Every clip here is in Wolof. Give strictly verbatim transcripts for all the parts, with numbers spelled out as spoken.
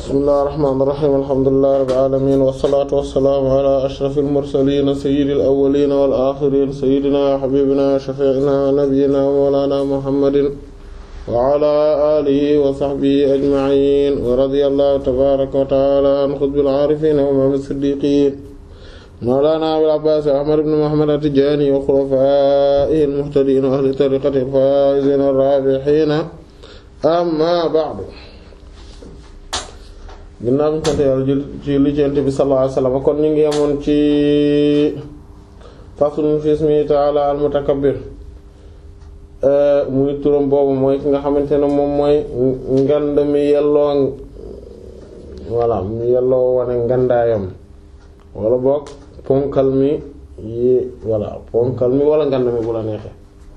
bismillahir rahmanir rahim alhamdulillahi rabbil alamin wassalatu wassalamu ala ashrafil mursalin sayyidil awwalin wal akhirin sayyidina wa habibina shafi'ina wa nabiyyina wa mawlana muhammadin wa ala alihi wa sahbihi ajma'in wa radiyallahu tabaraka wa ta'ala an qutbil arifin wa imam as-siddiqin mawlana abil abbas ahmad ibn muhammad at-tijani wa khulafaihi al-muhtadin wa ahli tariqatihi al-faizin ar-rabihin amma ba'du. ginnaaw bi ñu sant yàlla jël ci li ci Yonent bi sallallahu alayhi wasallam kon ñu ngi amoon ci faslun fi ismihi ta'ala al-mutakabbir muy turam boobu mooy ki nga xamante ne moom mooy ngand mi yelloo voilà mi yelloo wane ngandaayam wala boog ponkal mi yi voilà ponkal mi wala ngand mi bu la neexee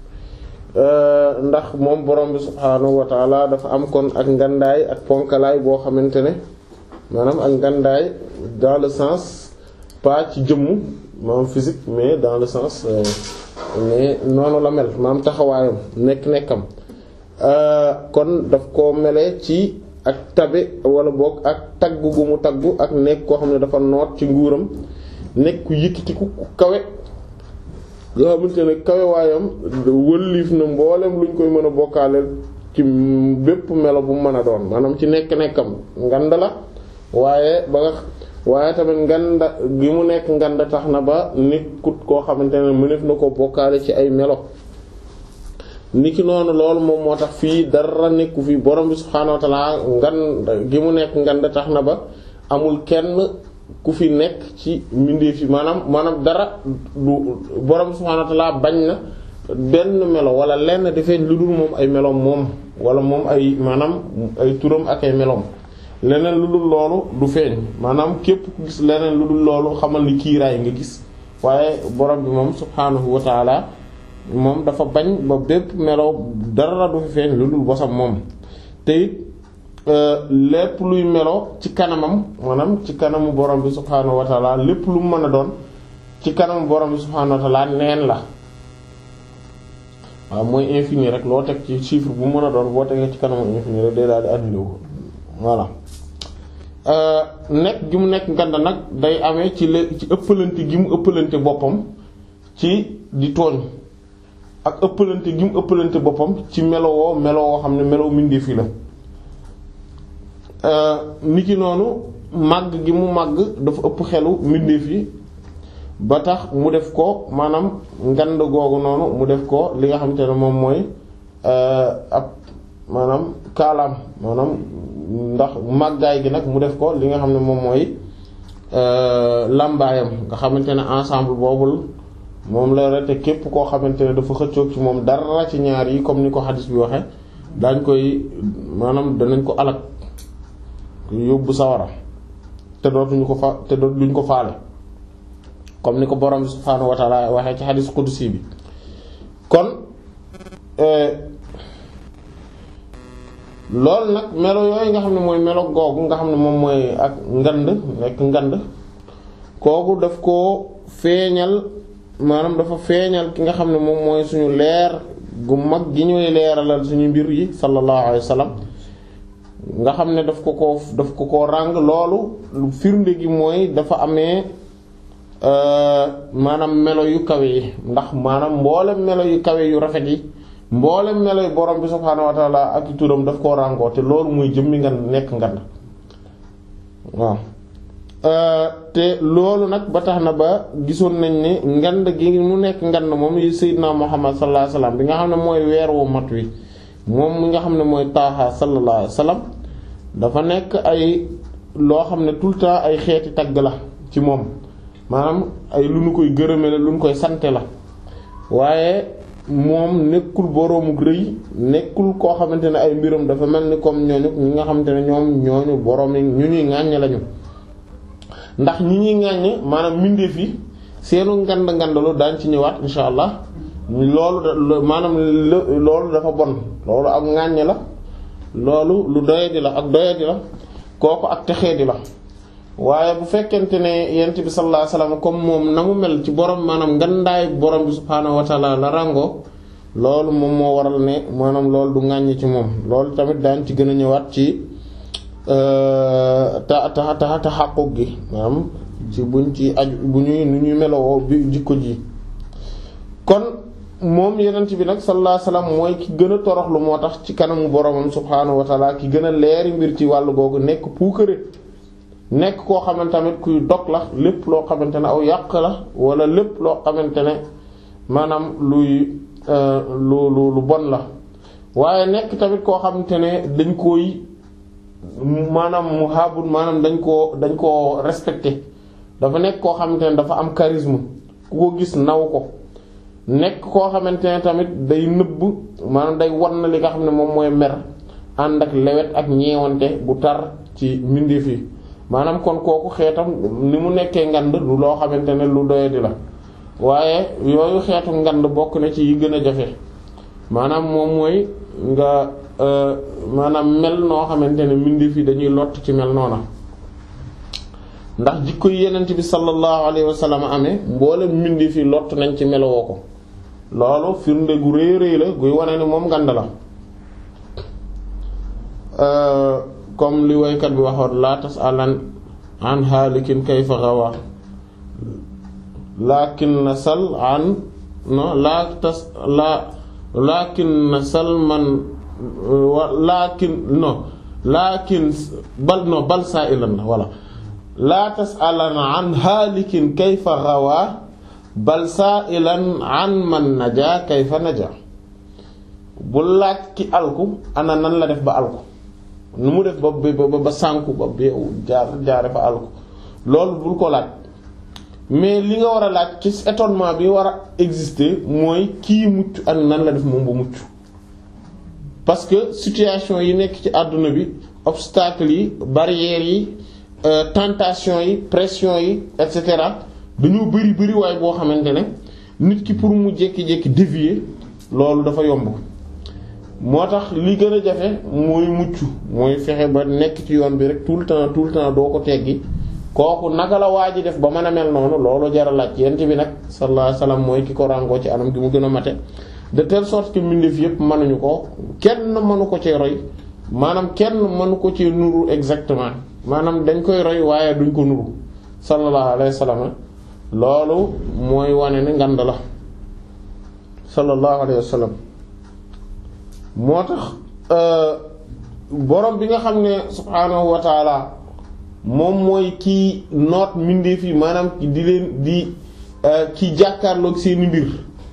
ndax moom borom bi subhaanahu wa ta'ala dafa am kon ak ngandaay ak ponkalaay boo xamante ne maanaam ak ngandaay dans le sens pas ci jëmm maanaam physique mais dans le sens euh, mais noonu la mel maanaam taxawaayam nekk-nekkam euh, kon daf koo mele ci ak tabe wala boog ak taggu gu mu taggu ak nekk koo xam ne dafa noot ci nguuram nekk ku yëkkatiku ku kawe nga xamante ne kawe waayam wëlliif na mboolem luñ koy mën a bokkaaleel ci bépp melo bu mu mën a doon maanaam ci nekk-nekkam ngand la waaye ba nga waaye tamit nganda gi mu nekk nganda tax na ba nekkut koo xamante ne mëneef na ko bokkaale ci ay melo niki noonu loolu moom moo tax fii dara nekku fii borom bi subhaanahu wa ta'ala nganda gi mu nekk nganda tax na ba amul kenn ku fi nekk ci mbindeef yi maanaam maanaam dara du borom bi subhaanahu wa ta'ala bañ na benn melo wala lenn di feeñ lu dul moom ay meloom moom wala moom ay maanaam ay turam ak ay meloom leneen lu dul loolu du feeñ maanaam képp ku gis leneen lu dul loolu xamal ni kiiraay nga gis waaye borom bi moom subhaanahu wa ta'ala moom dafa bañ ba bépp melo dara du fi feeñ lu dul bosam moom te it lépp luy melo ci kanamam maanaam ci kanamu borom bi subhaanahu wa ta'ala lépp lu mu mën a doon ci kanamu borom bi subhaanahu wa ta'ala neen la waaw mooy infini rek loo teg ci chiffre bu mu mën a doon boo tegee ci kanamu infini rek day daal di annulé ko voilà nekk gi mu nekk nganda nag day amee ci le ci ëppalante gi mu ëppalante boppam ci di tooñ ak ëppalante gi mu ëppalante boppam ci melowoo melowoo xam ne melow mbindeef yi la niki noonu màgg gi mu màgg dafa ëpp xelu mbindeef yi ba tax mu def ko maanaam ngand googu noonu mu def ko li nga xamante ne moom mooy ab maanaam kaalaam maanaam ndax màggaay gi nag mu def ko li nga xam ne moom mooy làmbaayam nga xamante ne ensemble boobul moom la rete képp koo xamante ne dafa xëccoog ci moom dara ci ñaar yi comme ni ko xadis bi waxe daañ koy maanaam danañ ko alak yóbbu sawara te dootuñu ko fa te dootuñu ko faale comme ni ko borom subhaanahu wa ta'ala waxee ci xadis qudsi bi kon loolu nag melo yooyu nga xam ne mooy melo googu nga xam ne moom mooy ak ngand nekk ngand kooku daf koo feeñal maanaam dafa feeñal ki nga xam ne moom mooy suñu leer gu mag gi ñuy leeralal suñu mbir yi sallallahu alayhi wa sallam nga xam ne daf ko ko daf ko ko ràng loolu firnde gi mooy dafa amee maanaam melo yu kawe yi ndax maanaam mboolem melo yu kawe yu rafet yi mboolem melo yu borom bi subhaanahu wa ta'ala ak i turam daf koo ràngoo te loolu muy jëmmi ngan nekk ngan waaw te loolu nag ba tax na ba gisoon nañ ne ngand gi mu nekk ngand moom yi sayyidina Muhammad sallallahu alayhi wasallam bi nga xam ne mooy weer wu mat wi moom mi nga xam ne mooy Taaha sallallahu alayhi wasallam dafa nekk ay loo xam ne tout le temps ay xeeti tagg la ci moom maanaam ay lu nu koy gërëme la lu nu koy sante la waaye moom nekkul boroomu rëy nekkul koo xamante ne ay mbiram dafa mel ni comme ñooñu ñi nga xamante ne ñoom ñooñu boroom yi ñu ñuy ŋàññe lañu ndax ñi ñuy ŋàññe maanaam mbindeef yi seenu ngand ngandalu daañ ci ñëwaat insha allah loolu maanaam loolu dafa bon loolu ak ŋàññe la loolu lu doyadi la ak doyadi la kooku ak texeedi la waaye bu fekkente ne yent bi sallallahu alayhi wasallam comme moom na mu mel ci borom maanaam ngandaay borom bi subhaanahu wa ta'ala la rango loolu moom moo waral ne maanaam loolu du ŋàññi ci moom loolu tamit daan ci gën a ñëwaat ci ta ta ta ta xàquk gi maanaam ci buñ ci aju bu ñuy nu ñuy melowoo bi jikko ji kon moom yenent bi nag sallallahu alayhi wasallam mooy ki gën a toroxlu moo tax ci kanamu boromam subhaanahu wa taala ki gën a leeri mbir ci wàllu googu nekk puukare nekk koo xamante tamit kuy dog la lépp loo xamante ne aw yàq la wala lépp loo xamante ne maanaam luy lu lu lu bon la waaye nekk tamit koo xamante ne dañ koy maanaam mu habun maanaam dañ koo dañ koo respecté dafa nekk koo xamante ne dafa am charisme ku ko gis naw ko nekk koo xamante ne tamit day nëbb maanaam day wan na li nga xam ne moom mooy mer ànd ak lewet ak ñeewante bu tar ci mbindeef yi maanaam kon kooku xeetam ni mu nekkee ngand du loo xamante ne lu doyadi la waaye yooyu xeetu ngand bokk na ci yi gën a jafe maanaam moom mooy nga maanaam mel noo xamante ne mbindeef yi dañuy lott ci mel noona ndax jikko yi yenent bi sallallahu alayhi wa sallam amee mboolem mbindeef yi lott nañ ci melowoo ko loolu firnde gu rëy rëy la guy wane ni moom ngand la comme li waykat bi waxoon laa tas'alan an haalikin kayfa gawa lakin sal an no laa tas la lakin sal man lakin no lakin bal no bal sa'ilan la walla laa tas'alan an haalikin kayfa gawa bal sa'ilan an man naja kayfa naja bu laaj ki alku ana nan la def ba alku nu mu def ba ba ba sànku ba beew jaar jaare fa alku loolu bul ko laaj mais li nga war a laaj ci étonnement bi war a exister mooy kii mucc ak nan la def moom ba mucc parce que situation yi nekk ci àdduna bi obstacles yi barrières yi tentation yi pression yi et cetera dañoo bari bari waaye boo xamante ne nit ki pour mu jékki-jékki dévier loolu dafa yomb moo tax li gën a jafe mooy mucc mooy fexe ba nekk ci yoon bi rek tout le temps tout le temps doo ko teggi kooku naka la waa ji def ba mën a mel noonu loolu jar a laaj yent bi nag sallallahu alayhi wasallam mooy ki ko ràngoo ci anam gi mu gën a mate de telle sorte que mbindeef yépp mënuñu ko kenn mënu ko ci roy maanaam kenn mënu ko ci nuru exactement maanaam dañ koy roy waaye duñ ko nuru sallallahu alayhi wasallam loolu mooy wane ne ngand la sallallahu alayhi wasallam moo tax borom bi nga xam ne subhaanahu wa taala moom mooy kii noot mbindeef yi maanaam di leen di ki jàkkaarloog seeni mbir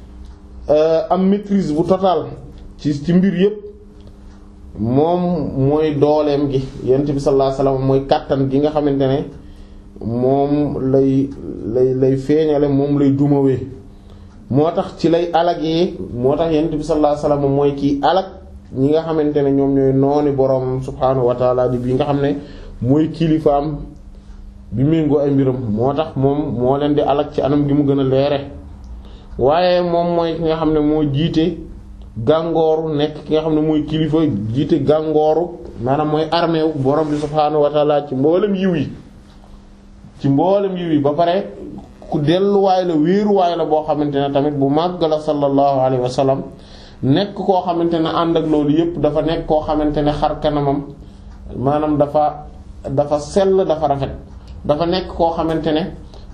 am maîtrise bu total ci ci mbir yépp moom mooy dooleem gi yonent bi sallallahu alayhi wasallam mooy kàttan gi nga xamante ne moom lay lay lay feeñale moom lay dumawee moo tax ci lay alagee moo tax yonent bi sallallahu alayhi wasallam mooy kii alag ñi nga xamante ne ñoom ñooy nooni boroom subhaanahu wa taala di bi nga xam ne mooy kilifaam bi méngoo ay mbiram moo tax moom moo leen di alag ci anam gi mu gën a leere waaye moom mooy ki nga xam ne moo jiite gàngooru nekk ki nga xam ne mooy kilifa jiite gàngooru maanaam mooy armée wu borom bi subhaanahu wa taala ci mboolem yiw yi ci mboolem yiw yi ba pare ku delluwaay la wéeruwaay la boo xamante ne tamit bu màgg la sallallahu alayhi wa sallam nekk koo xamante ne ànd ak loolu yépp dafa nekk koo xamante ne xar kanamam maanaam dafa dafa sell dafa rafet dafa nekk koo xamante ne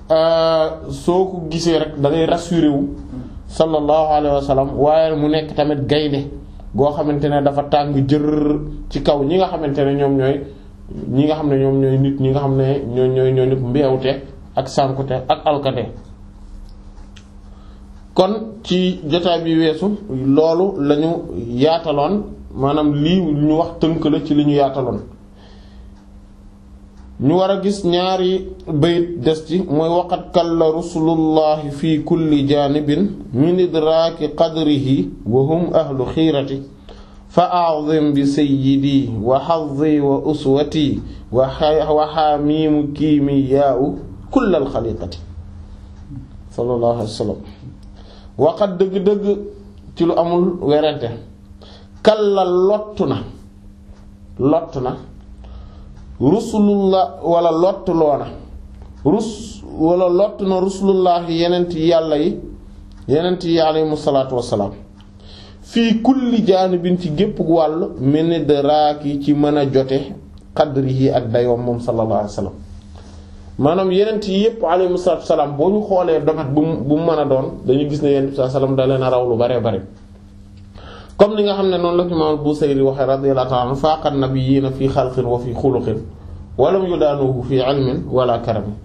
soo ko gisee rek da ngay rassuré wu sallallahu alayhi wa sallam waaye mu nekk tamit gaynde goo xamante ne dafa tàng jër ci kaw ñi nga xamante ne ñoom ñooy ñi nga xam ne ñoom ñooy nit ñi nga xam ne ñoo ñooy ñoo nit mbeewte ak sànkute ak alkate kon ci jotaay bi weesu loolu lañu yaataloon maanaam lii ñu wax tënk la ci li ñu yaataloon ñu war a gis ñaari bayit des ci mooy waqat kalla rusulullahi fi kulli janibin min idraaki qadrihi wa hum ahlu xiirati fa a'zim bi sayyidi wa hazzi wa uswati wa xaamiimu kiimiyaa'u kullal xaliqati sallallahu alayhi wa sallam waqat dëgg-dëgg ci lu amul werante kalla lottu na lott na rusulullah wala lott loona rus wala lott na rusulullah yenent yàlla yi yenent yi alayhimu salaatu wassalaam fii kulli jaanibin ci gépp wàll mel ni daraaki ci mën a jote qadrihi ak dayoom moom sallallahu alayhi wasallam maanaam yenent yi yépp alayhi salaatu wasalaam boo ñu xoolee domat bu mu bu mu mën a doon dañu gis ne yenent bi sallallahu alayhi wasallam da leen a raw lu bare bare comme ni nga xam ne noonu la imaam Busayri waxee radiyallahu ta'ala anhu faaqa nabiyyiina fi xalqin wa fi xuluqin wa lam yudaanuhu fi ilmin wala karamin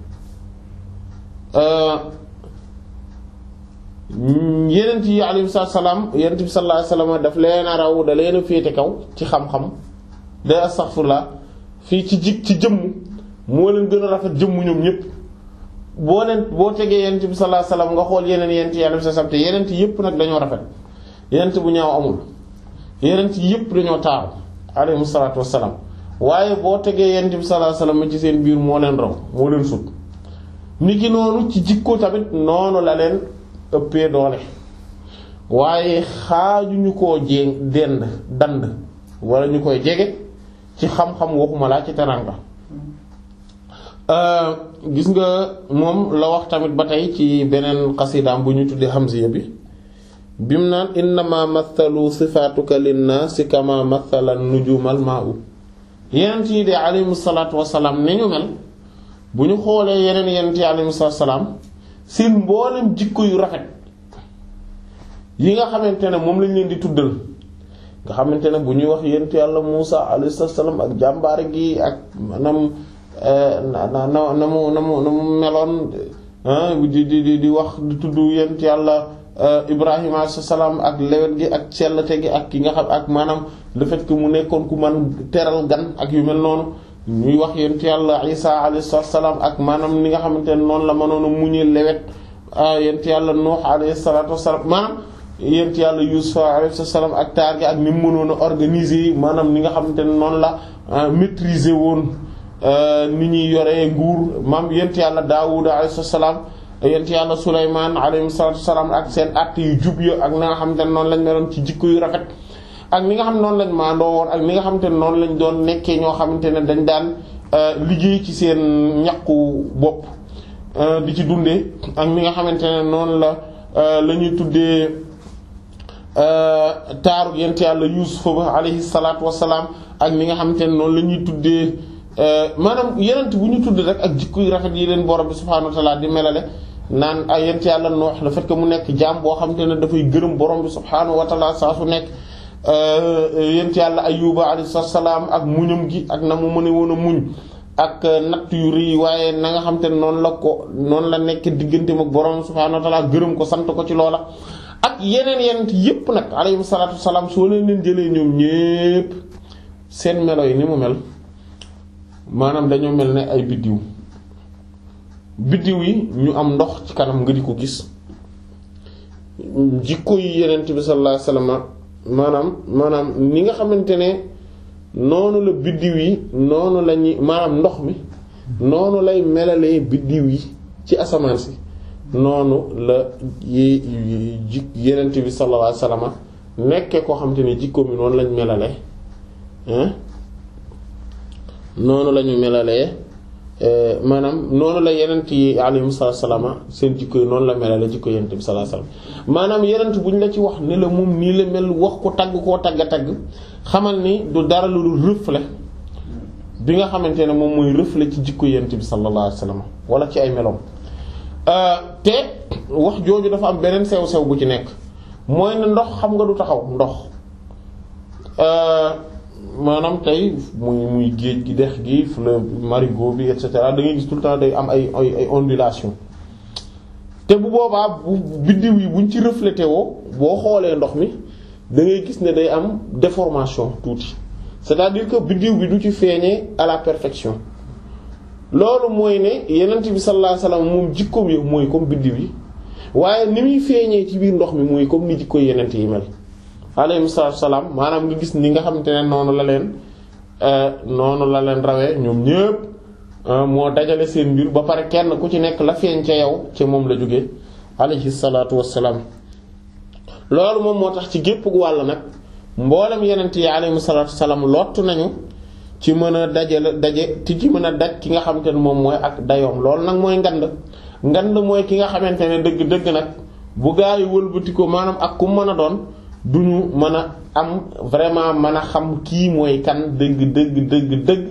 yenent yi alayhi salaam yenent bi sallallahu alayhi wasallam daf leen a raw da leen a féete kaw ci xam-xam de astaghfirullah fii ci jig ci jëmm moo leen gën a rafet jëmm ñoom ñëpp boo leen boo tegee yenent bi sallallahu alayhi wasallam nga xool yeneen yenent yi alayhi salaam te yenent yëpp nag dañoo rafet yenent bu ñaaw amul yenent yëpp dañoo taaru alayhi salaatu wassalaam waaye boo tegee yenent bi sallallahu alayhi wasallam ci seen biir moo leen raw moo leen sut niki noonu ci jikko tamit noonu la leen ëppee doole waaye xaajuñu koo jéng dend dand wala ñu koy jege ci xam-xam waxuma laa ci teranga gis nga moom la wax tamit ba tey ci beneen xasidaam bu ñu tuddee Hamziya bi bim naan innama mathalu sifaatuka linnaasi kama mathala nujumal ma'u yeneen yi de alayhimu salaatu wassalaam ne ñu mel bu ñu xoolee yeneen yeneen yi alayhimu salaatu wassalaam seen mboolem jikko yu rafet yi nga xamante ne moom lañ leen di tuddal nga xamante ne bu ñuy wax yenent yàlla Muusa alayhi salaam ak jàmbaare gi ak maanaam na na na mu na mu na mu meloon di di di wax di tudd yenent yàlla Ibrahima alayhi salaam ak lewet gi ak sellte gi ak ki nga xam ak maanaam le fait que mu nekkoon ku man teral gan ak yu mel noonu ñuy wax yenent yàlla Isa alayhi salaam ak maanaam ni nga xamante ne noonu la mënoon a muñee lewet yenent yàlla Nuux alayhi salaatu wassalaam maanaam yent yàlla Yuusuf alayhi salaam ak taar gi ak ni mu mënoon a organiser maanaam ni nga xamante ne noonu la maîtriser woon ni ñuy yoree nguur maam yent yàlla Daawuda alayhi salaam yent yàlla Sulaymaan alayhi salaam ak seen att yu jub yo ak ni nga xamante ne noonu lañ meloon ci jikko yu rafet ak ni nga xam ne noonu lañ maandoo woon ak ni nga xamante ne noonu lañ doon nekkee ñoo xamante ne dañ daan liggéey ci seen ñaqu bopp di ci dundee ak ni nga xamante ne noonu la la ñuy tuddee taaru yent yàlla Yuusuf alayhi salaatu wassalaam ak ni nga xamante ne noonu la ñuy tuddee maanaam yenent bu ñu tudd rek ak jikko yu rafet yi leen borom bi subhaanahu wa ta'ala di melale naan ay yent yàlla Nuux le fait que mu nekk jaam boo xamante ne dafay gërëm borom bi subhaanahu wa ta'ala saa su nekk yent yàlla Ayyuba alayhi salaam ak muñam gi ak na mu mën a woon a muñ ak natt yu rëy waaye na nga xamante ne noonu la ko noonu la nekk diggante ak borom subhaanahu wa ta'ala gërëm ko sant ko ci loola ak yeneen yeneen yépp nag alayhi salaatu wassalaam soo leen leen jëlee ñoom ñépp seen melo yi ni mu mel maanaam dañoo mel ne ay biddiw biddiw yi ñu am ndox ci kanam nga di ko gis jikko yi yeneen bi sallallahu alayhi wasallam maanaam maanaam ni nga xamante ne noonu la biddiw yi noonu la ñuy maanaam ndox mi noonu lay melalee biddiw yi ci asamaan si noonu la yi ji yenent bi sallallahu alayhi wasallam nekkee koo xam te ne jikko mi noonu lañ melale noonu la ñu melalee maanaam noonu la yenent yi alayhi salaam seen jikko yi noonu la melale jikko yenent bi sallallahu alayhi wasallam maanaam yenent bu ñu la ci wax ne la moom nii la mel wax ko tagg koo tagg tagg xamal ni du dara lu reflet bi nga xamante ne moom mooy reflet ci jikko yenent bi sallallahu alayhi wasallam wala ci ay meloom te wax jooju dafa am beneen sew-sew bu ci nekk mooy ne ndox xam nga du taxaw ndox maanaam tey muy muy géej gi dex gi fleuve marigot bi et cetera da ngay gis tout le temps day am ay ay ay ondulation te bu boobaa bu biddiw yi buñ ci reflété woo boo xoolee ndox mi da ngay gis ne day am déformation tuuti c'est-à-dire que biddiw bi du ci feeñee à la perfection loolu mooy ne yenent bi sallallahu alayhi wasallam moom jikkoom yi mooy comme biddiw yi waaye ni muy feeñee ci biir ndox mi mooy comme ni jikko yenent yi mel alayhi salaam maanaam nga gis ni nga xamante ne noonu la leen noonu la leen rawee ñoom ñépp moo dajale seen mbir ba pare kenn ku ci nekk la feeñ ca yow ca moom la jógee alayhi salaatu wassalaam loolu moom moo tax ci gépp wàll nag mboolem yenent yi alayhi salaatu wassalaam lottu nañu ci mën a dajale daje ti ci mën a daj ki nga xamante ne moom mooy ak dayoom loolu nag mooy ngand ngand mooy ki nga xamante ne dëgg dëgg nag bu gaa yi wëlbati ko maanaam ak ku mën a doon duñu mën a am vraiment mën a xam kii mooy kan dëgg dëgg dëgg dëgg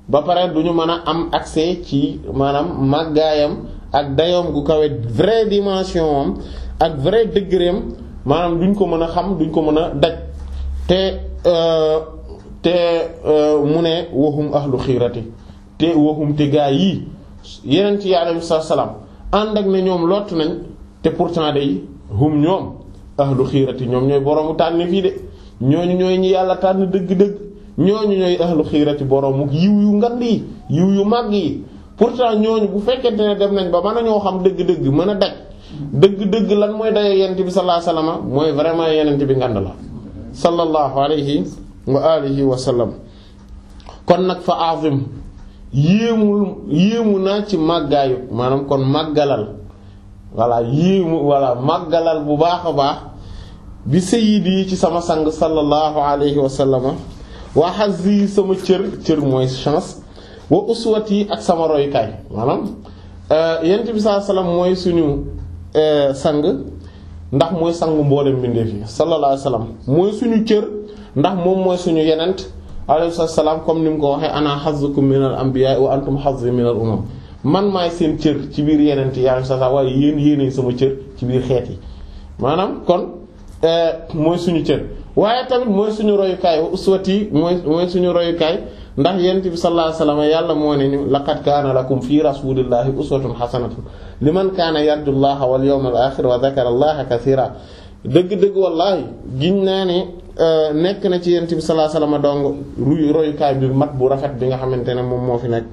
ba pare du ñu mën a am accès ci maanaam màggaayam ak dayoom gu kawe vraie dimension am ak vrai degré am maanaam duñ ko mën a xam duñ ko mën a daj te te mu ne waxum ahlu xiirati te waxum te gaa yii yeneen ci alayhi salaam ànd ak ne ñoom lott nañ te pourtant day hum ñoom ahlu xiirati ñoom ñooy boroomu tànn fii de ñooñu ñooy ñi yàlla tànn dëgg-dëgg ñooñu ñooy ahlu xiirati boroomu yiw yu ngand yi yiw yu màgg yi pourtant ñooñu bu fekkente ne dem nañ ba mën a ñoo xam dëgg-dëgg mën a daj dëgg-dëgg lan mooy daye yonent bi sallallahu alayhi wasallam mooy vraiment yonent bi ngand la sallallahu alayhi wa alihi wa sallam kon nag fa azim yéemul yéemu naa ci màggaayu maanaam kon màggalal walla yéemu walla màggalal bu baax a baax bi sayyidi ci sama sang sallallahu alayhi wa sallama wa hazzi sama cër cër mooy chance wa uswati ak sama royukaay maanaam yonent bi sallallahu alayhi wa sallam mooy suñu sang ndax mooy sangu mboolem mbindeef yi sallallahu alayhi wa sallam mooy suñu cër ndax moom mooy suñu yenent alayhi salaam comme ni mu ko waxee ana hazzukum minal anbiya wa antum hazzi minal umam man maay seen cër ci biir yenent yi alayhi salaam waaye yéen yéenay sama cër ci biir xeet yi maanaam kon mooy suñu cër waaye tamit mooy suñu royukaay wa uswati mooy mooy suñu royukaay ndax yonent bi sallallahu alayhi wasallam yàlla moo ne ñu laqad kaana lakum fi rasulillahi uswatun hasanatun liman kaana yarju llaha wal yawmal akhir wa dhakara allaha kathira dëgg-dëgg wallaahi giñ naa ne nekk na ci yonent bi sallallahu alayhi wasallam dong ruy royukaay bi mat bu rafet bi nga xamante ne moom moo fi nekk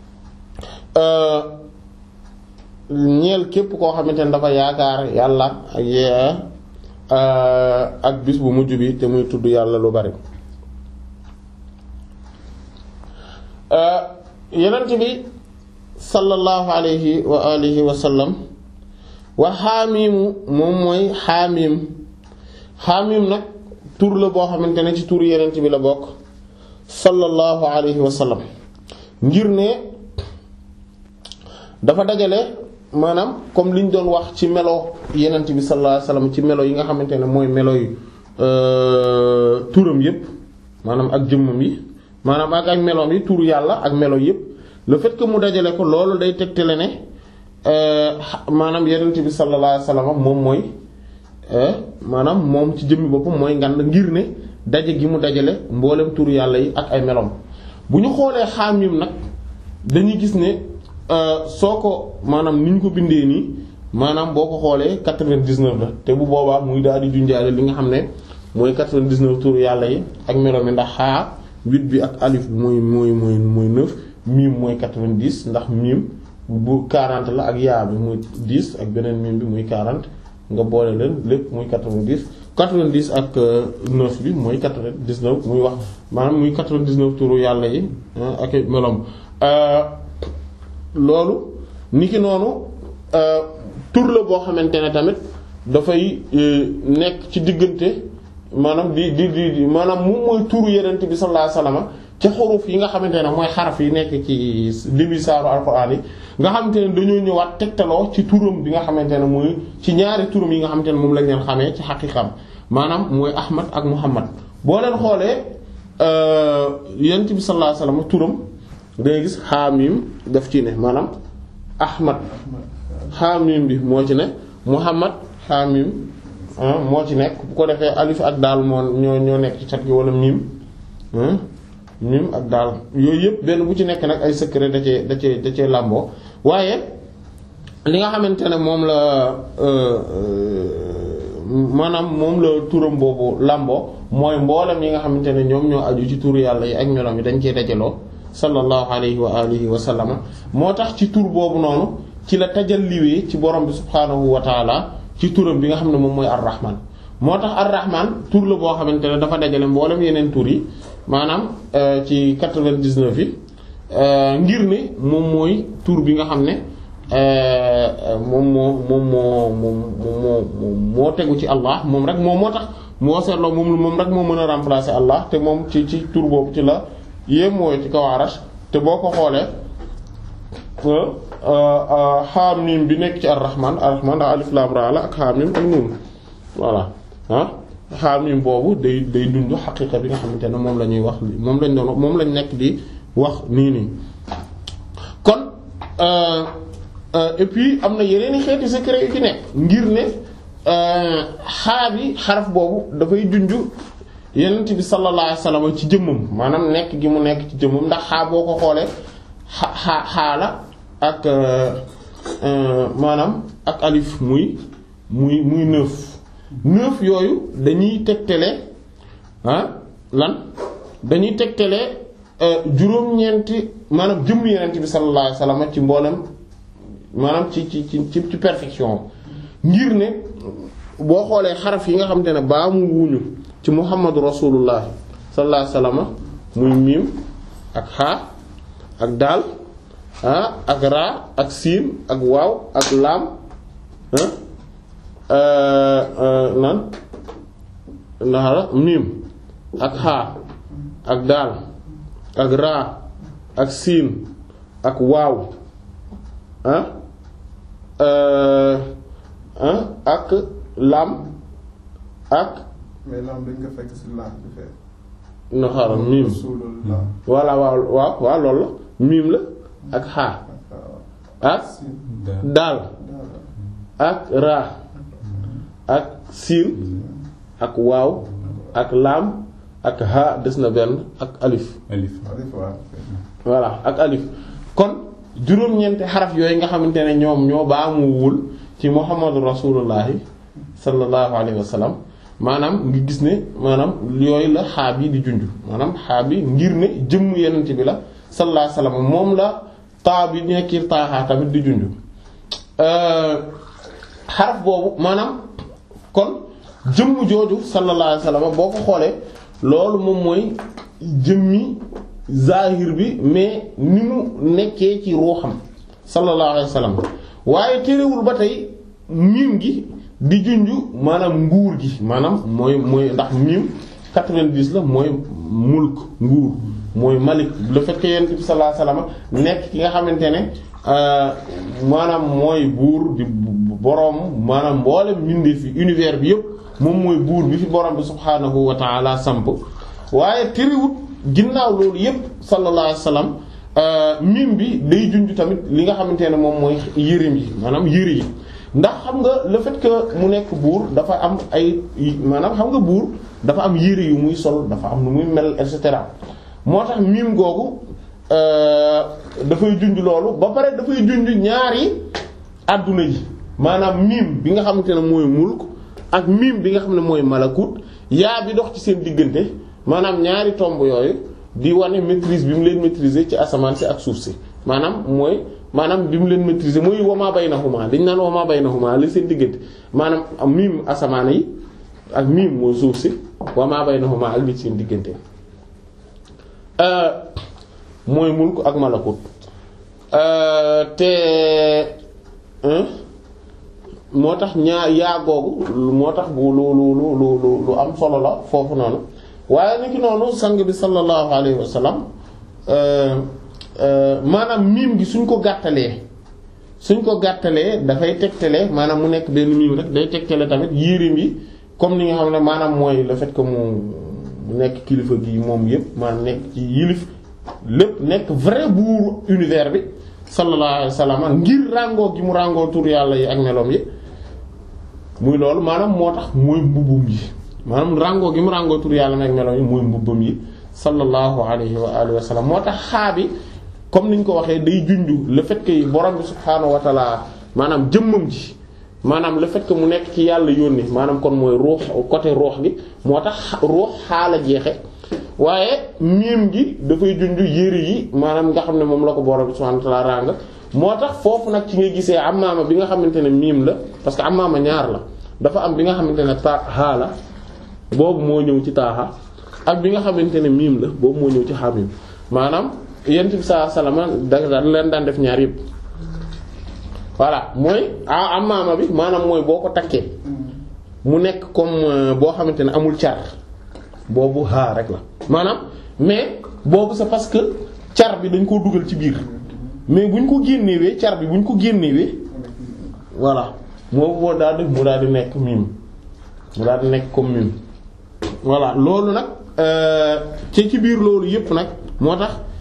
ñeel képp koo xamante ne dafa yaakaar yàlla ak yee ak bis bu mujj bi te muy tudd yàlla lu bari yonent bi sallallahu alayhi wa alihi wa sallam wa xaamimu moom mooy xaamim xaamim nag tur la boo xamante ne ci tur yonent bi la bokk sallallahu alayhi wa sallam ngir ne dafa dajale maanaam comme liñ doon wax ci melo yonent bi sallallahu alayhi wa sallam ci melo yi nga xamante ne mooy melo yu turam yépp maanaam ak jëmmam yi maanaam ak ak meloom yi turu yàlla ak melo yépp le fait que mu dajale ko loolu day tegtale ne maanaam yonent bi sallallahu alayhi wasallam moom mooy maanaam moom ci jëmmi boppam mooy ngand ngir ne daje gi mu dajale mboolem turu yàlla yi ak ay meloom bu ñu xoolee xaamim nag dañuy gis ne soo ko maanaam ni ñu ko bindee nii maanaam boo ko xoolee quatre-vingt-dix-neuf la te bu boobaa muy daal di junjaale li nga xam ne mooy quatre-vingt-dix-neuf turu yàlla yi ak meloom yi ndax xaa huit bi ak alif bi mooy mooy mooy mooy neuf miim mooy quatre-vingt-dix ndax miim bu quarante la ak yaa bi muy dix ak beneen miim bi muy quarante nga boole leen lépp muy quatre-vingt-dix quatre-vingt-dix ak neuf bi mooy quatre-vingt-dix-neuf muy wax maanaam muy quatre-vingt-dix-neuf turu yàlla yi ak meloom loolu niki noonu tur la boo xamante ne tamit dafay nekk ci diggante maanaam di di di maanaam moom mooy turu yenent bi sallallahu alayhi wasallam ci xuruf yi nga xamante ne mooy xaraf yi nekk ci début saaru alxuraan yi nga xamante ne dañoo ñëwaat tegtaloo ci turam bi nga xamante ne mooy ci ñaari turam yi nga xamante ne moom lañ leen xamee ci xaqiiqam maanaam mooy Ahmad ak Muhammad boo leen xoolee yenent bi sallallahu alayhi wasallam turam dangay gis xaamim daf ci ne maanaam Ahmad xaamim bi moo ci ne Muhammad xaamim moo ci nekk bu ko defee alif ak daal moo ñoo ñoo nekk ci cat gi wala miim miim ak daal yooyu yëpp benn bu ci nekk nag ay secret da cee da cee da cee làmboo waaye li nga xamante ne moom la maanaam moom la turam boobu làmboo mooy mboolem yi nga xamante ne ñoom ñoo aju ci turu yàlla yi ak meloom yi dañ cee dajaloo sallallahu alayhi wa alihi wa sallama moo tax ci tur boobu noonu ci la tajalliwee ci borom bi subhaanahu wa taala ci turam bi nga xam ne moom mooy ar-rahman moo tax ar-rahman tur la boo xamante ne dafa dajale mboolem yeneen tur yi maanaam ci quatre-vingt-dix-neuf yi ngir ne moom mooy tur bi nga xam ne moom moo moom moo moom moo moo tegu ci Allah moom rek moom moo tax moo seetloo moom moom rek moo mën a remplacer Allah te moom ci ci tur boobu ci la yéem mooy ci kaw arash te boo ko xoolee xaamim bi nekk ci ar-rahman ar-rahman da alif lam ra la ak xaamim ak nuun voilà ah xaamim boobu day day dund xaqiiqa bi nga xamante ne moom la ñuy wax moom lañ doon moom lañ nekk di wax nii nii kon euh, euh, et puis am na yeneen i xeeti secret yu ci nekk ngir ne xaa bi xaraf boobu dafay junj Yonent bi sallallahu alayhi wasallam ci jëmmam maanaam nekk gi mu nekk ci jëmmam ndax xaa boo ko xoolee xaa xaa la ak maanaam ak alif muy muy muy neuf neuf yooyu dañuy tegtale ah lan dañuy tegtale juróom-ñeenti maanaam jëmm Yonent bi sallallahu alayhi wasallam ci mboolem maanaam ci ci ci ci perfection ngir ne boo xoolee xaraf yi nga xamante ne baa mu wuñu ci Muhammadu Rasulullah sallallahu alayhi wasallam muy miim ak xaa ak daal ah ak raa ak siin ak waaw ak laam nan ndaxara miim ak xaa ak daal ak raa ak siin ak waaw ah ak laam ak mais laam dañ ko fekk ci laam bi fekk no xaaral miim voilà waaw waaw waaw loolu la miim la ak xaa ak daal ak raa ak siin ak waaw ak laam ak haa des na benn ak alif alif voilà ak alif kon juróom-ñeenti xaraf yooyu nga xamante ne ñoom ñoo baamu wul ci Muhammadu Rasulullahi sallallahu alayhi wa sallam maanaam ngi gis ne maanaam yooyu la xaa bi di junj maanaam xaa bi ngir ne jëmm Yonent bi la sallallahu alayhi wa sallam moom la taa bi nekkir taaxaa tamit di junj xaraf boobu maanaam kon jëmm jooju sallallahu alayhi wa sallam boo ko xoolee loolu moom mooy jëmmi zahir bi mais ni mu nekkee ci ruuxam sallallahu alayhi wa sallam waaye terewul ba tey miim gi di junj maanaam nguur gi maanaam mooy mooy ndax miim quatre-vingt-dix la mooy mulk nguur mooy malik le fait que Yonent bi sallallahu alayhi wa sallam nekk ki nga xamante ne maanaam mooy buur di boroom maanaam mboolem mbindee fi univers bi yëpp moom mooy buur bi fi borom bi subhaanahu wa ta'ala samp waaye terewut ginnaaw loolu yëpp sallallahu alayhi wa sallam miim bi day junj tamit li nga xamante ne moom mooy yëreem yi maanaam yëre yi ndax xam nga le fait que mu nekk buur dafa am ay maanaam xam nga buur dafa am yëre yu muy sol dafa am nu muy mel et cetera moo tax miim googu dafay junj loolu ba pare dafay junj ñaari adduna yi maanaam miim bi nga xamante ne mooy mulk ak miim bi nga xam ne mooy malakut yaa bi dox ci seen diggante maanaam ñaari tomb yooyu di wane maîtrise bi mu leen maîtriser ci asamaan si ak suuf si maanaam mooy maanaam bi mu leen maîtriser mooy wama baynahuma dañ naan wama baynahuma li seen diggante maanaam miim asamaan yi ak miim mooy suuf si wama baynahuma ak li seen diggante mooy mulk ak malakut te moo tax ñaar yaa googu moo tax bu lu lu lu lu lu am solo la foofu noonu waaye niki noonu sang bi sallallahu alayhi wa sallam maanaam miim gi suñ ko gàttalee suñ ko gàttalee dafay tegtale maanaam mu nekk benn miim rek day tegtale tamit yéreem yi comme ni nga xam ne maanaam mooy le fait que mu mu nekk kilifa gi moom yépp maanaam nekk ci yilif lépp nekk vrai buur univers bi sallallahu alayhi wa sallam ngir ràngoo gi mu ràngoo tur yàlla yi ak meloom yi muy loolu maanaam moo tax mooy mbubbum yi maanaam ràngoo gi mu ràngoo tur yàlla ak meloom yi mooy mbubbum yi sallallahu alayhi wa alihi wa sallam moo tax xaa bi comme niñ ko waxee day junju le fait que borom bi subhaanahu wa ta'ala maanaam jëmmam ji maanaam le fait que mu nekk ci yàlla yónni maanaam kon mooy ruux côté ruux gi moo tax ruux xaala jeexe waaye miim gi dafay junju yére yi maanaam nga xam ne moom la ko borom bi subhaanahu wa ta'ala ràng moo tax foofu nag ci nga gisee amaama bi nga xamante ne miim la parce que amaama ñaar la dafa am bi nga xamante ne ta xaala boobu moo ñëw ci taaxa ak bi nga xamante ne miim la boobu moo ñëw ci xaamim maanaam yent bi saa salama da leen daan def ñaar yëpp voilà mooy a amaama bi maanaam mooy boo ko takkee mu nekk comme boo xamante ne amul car boobu haa rek la maanaam mais boobu c'est parce que car bi dañ koo dugal ci biir mais buñ ko génnewee car bi buñ ko génnewee voilà moo boo daal di mu daal di nekk miim mu daal di nekk comme miim voilà loolu nag ci ci biir loolu yëpp nag moo tax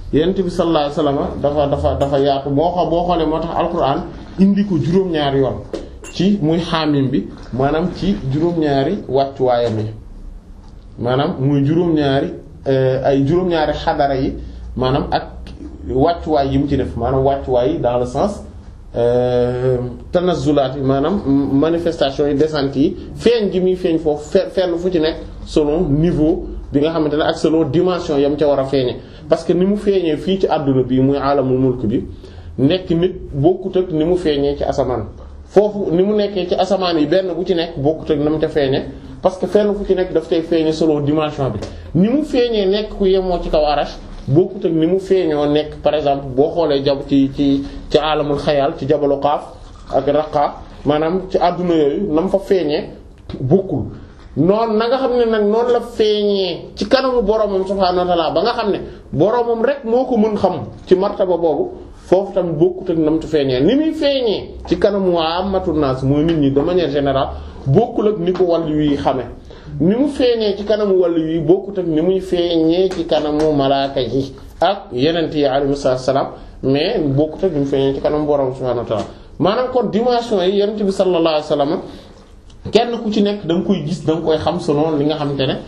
yonent bi sallallahu alayhi wasallam dafa dafa dafa yaatu boo xoo boo xoolee moo tax alquran indi ko juróom-ñaari yoon ci muy xaamim bi maanaam ci juróom-ñaari wàccuwaayam yi maanaam muy juróom-ñaari ay juróom-ñaari xadara yi maanaam ak wàccuwaay yi mu ci def maanaam wàccuwaay yi dans le sens tanazzulaat yi maanaam manifestation yi descente yi feeñ gi muy feeñ foofu fenn fu ci nekk selon niveau bi nga xamante ne ak selon dimension yam ca war a feeñe parce que ni mu feeñee fii ci àdduna bi muy alamul mulk bi nekk nit bokkut ak ni mu feeñee ci asamaan foofu ni mu nekkee ci asamaan yi benn bu ci nekk bokkut ak na mu ca feeñe parce que fenn fu ci nekk daf tey feeñe selon dimension bi ni mu feeñee nekk ku yemoo ci kaw arash bokkut ak ni mu feeñoo nekk par exemple boo xoolee jab ci ci ci alamul xayaal ci jabalu qaaf ak raqa maanaam ci àdduna yooyu na mu fa feeñee bokkul noonu na nga xam ne nag noonu la feeñee ci kanamu boromam subhaanahu wa ta'ala ba nga xam ne boromam rek moo ko mën xam ci martaba boobu foofu tamit bokkut ak na mu ci feeñee ni muy feeñee ci kanamu amatu naas mooy nit ñi de manière générale bokkul ak ni ko wàllu yi xame ni mu feeñee ci kanamu wàllu yi bokkut ak ni muy feeñee ci kanamu malaaka yi ak yeneen yi alayhi salaam mais bokkut ak ni mu feeñee ci kanamu borom subhaanahu wa ta'ala maanaam kon dimension yi yonent bi sallallahu alayhi wasallam kenn ku ci nekk da nga koy gis da nga koy xam selon li nga xamante ne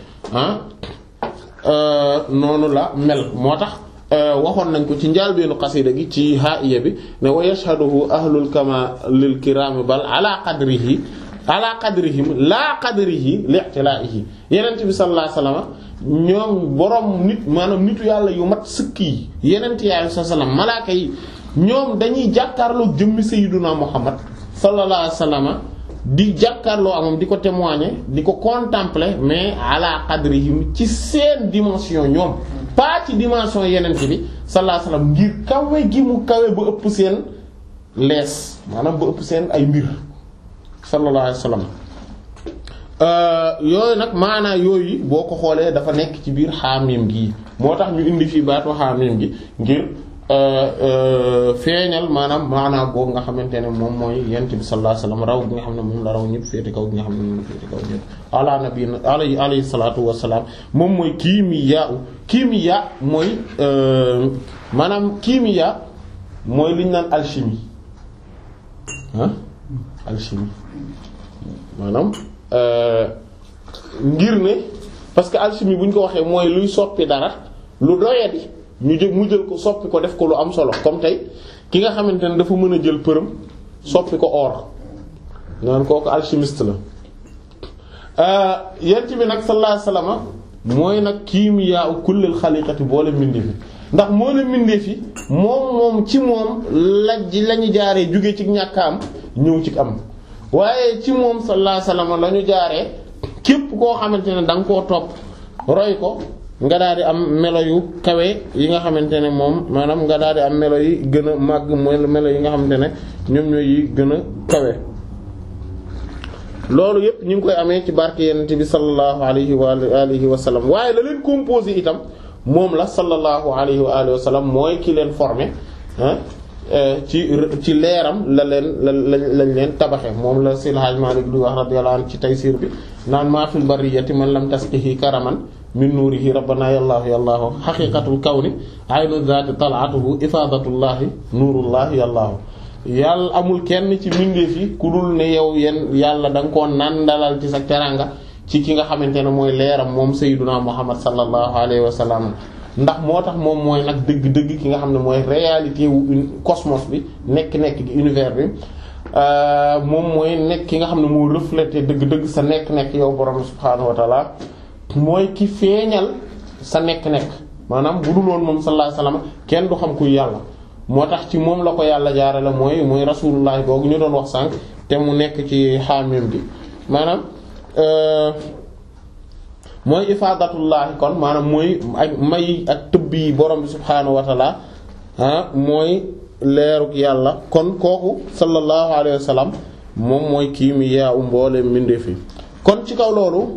ah noonu la mel moo tax waxoon nañ ko ci njaalbeenu xasida gi ci haiya bi ne wa yashhaduhu ahlul kamalil kiram bal ala qadrihi ala qadrihim la qadrihi li'tila'ihi yenent bi sallallahu alayhi wasallam ñoom borom nit maanaam nitu yàlla yu mat sëkk yi yenent yi sallallahu alayhi wasallam malaaka yi ñoom dañuy jàkkaarloo jëmmi sayyiduna Muhammad sallallahu alayhi wasallam di jàkkaarloo ak moom di ko témoigner di ko contempler mais ala qadrihim ci seen dimension ñoom pas ci dimension yeneen bi sallallahu alayhi wasallam ngir kawe gi mu kawe ba ëpp seen lees maanaam ba ëpp seen ay mbir sallallahu alayhi wasallam yooyu nag maanaa yooyu boo ko xoolee dafa nekk ci biir xaamim gi moo tax ñu indi fii baatu xaamim gi ngir feeñal maanaam maanaam boobu nga xamante ne moom mooy yent bi sallallahu alayhi wasallam raw bi nga xam ne moom la raw ñëpp féete kaw gi nga xam ne moom la féete kaw ñëpp ala nabiyina alayhi alayhi salaatu wassalaam moom mooy kiimiya kiimiya mooy maanaam kiimiya mooy li ñu naan alchimie ah alchimie maanaam ngir ne parce que alchimie bu ñu ko waxee mooy luy soppi dara lu doyadi ñu jël mu jël ko soppi ko def ko lu am solo comme tey ki nga xamante ne dafa mën a jël përëm soppi ko or naan kooku alchimiste la yent bi nag sallallahu alayhi wasallam mooy nag kiimiyaa u kullil xaliqati boole mbindeef yi ndax moo la mbindeef yi moom moom ci moom laj la ñu jaaree jóge ci ñàkk am ñëw ci am waaye ci moom sallallahu alayhi wasallam la ñu jaaree képp koo xamante ne da nga koo topp roy ko nga daal di am melo yu kawe yi nga xamante ne moom maanaam nga daal di am melo yi gën a màgg mooy melo yi nga xamante ne ñoom ñooy yi gën a kawe loolu yëpp ñu ngi koy amee ci barke Yonent bi sallallahu alayhi wa alihi wa sallam waaye la leen composé itam moom la sallallahu alayhi wa alihi wa sallam mooy ki leen formé ah ci ci leeram la leen la lañ leen tabaxe moom la Seydi Hadji Malick di wax radiyallahu anhu ci Taysir bi naan maa fil barriyati man lam tasqihi karaman min nuurihi rabbana yallaahu yallaahu xaqiiqatul kawni aynu zaati talaatuhu ifaadatullaahi nuurullaahi yallaahu yàlla amul kenn ci mbindeef yi ku dul ne yow yenn yàlla da nga koo nandalal ci sa teranga ci ki nga xamante ne mooy leeram moom sayyiduna Muhammad sallallahu alayhi wa sallam ndax moo tax moom mooy nag dëgg-dëgg ki nga xam ne mooy réalité wu cosmos bi nekk-nekk gi univers bi moom mooy nekk ki nga xam ne moo reflété dëgg-dëgg sa nekk-nekk yow borom subhaanahu wa ta'ala mooy ki feeñal sa nekk-nekk maanaam bu dul woon moom sallallahu alayhi wasallam kenn du xam kuy yàlla moo tax ci moom la ko yàlla jaarale mooy mooy rasulullah boobu ñu doon wax sànq te mu nekk ci xaamim bi maanaam mooy ifaadatullahi kon maanaam mooy ak may ak tëbb yi borom bi subhaanahu wa ta'ala ah mooy leeruk yàlla kon kooku sallallahu alayhi wasallam moom mooy kii mi yaa u mbooleem mbindeef yi kon ci kaw loolu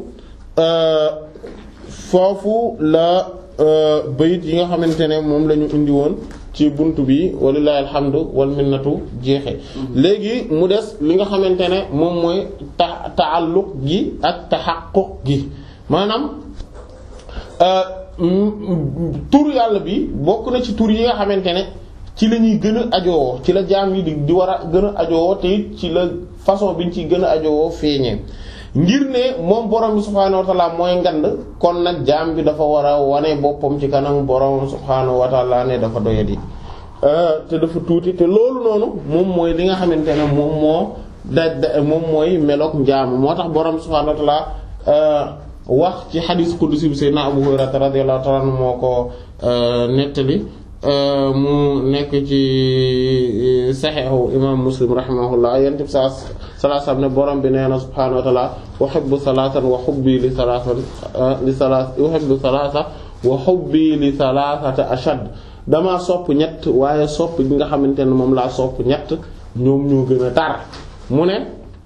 foofu la bayit yi nga xamante ne moom la ñu indi woon ci buntu bi walillahi alhamdu wal minnatu jeexe léegi mu des li nga xamante ne moom mooy ta taalluq gi ak taxaqquq gi maanaam tur yàlla bi bokk na ci tur yi nga xamante ne ci la ñuy gën a ajowoo ci la jaam yi di di war a gën a ajowoo te it ci la façon bi ñu ciy gën a ajowoo feeñee ngir ne moom borom bi subhaanahu wa ta'ala mooy ngand kon nag jaam bi dafa war a wane boppam ci kanam borom subhaanahu wa ta'ala ne dafa doyadi te dafa tuuti te loolu noonu moom mooy li nga xamante ne moom moo da da moom mooy meloog njaam moo tax borom subhaanahu wa ta'ala wax ci xadiis qudsi bi sayyidina Abu Hurayra radiyallahu ta'ala anhu moo ko nettali mu nekk ci saxiixu imaam Muslim rahimahullah yonent bi sallallahu alayhi wasallam ne borom bi nee na subhaanahu wa ta'ala uhibbu salaatan wa hubbi li salaasan li salaas uhibbu salaasa wa hubbi li salaasata ashad damaa sopp ñett waaye sopp bi nga xamante ne moom laa sopp ñett ñoom ñoo gën a tar mu ne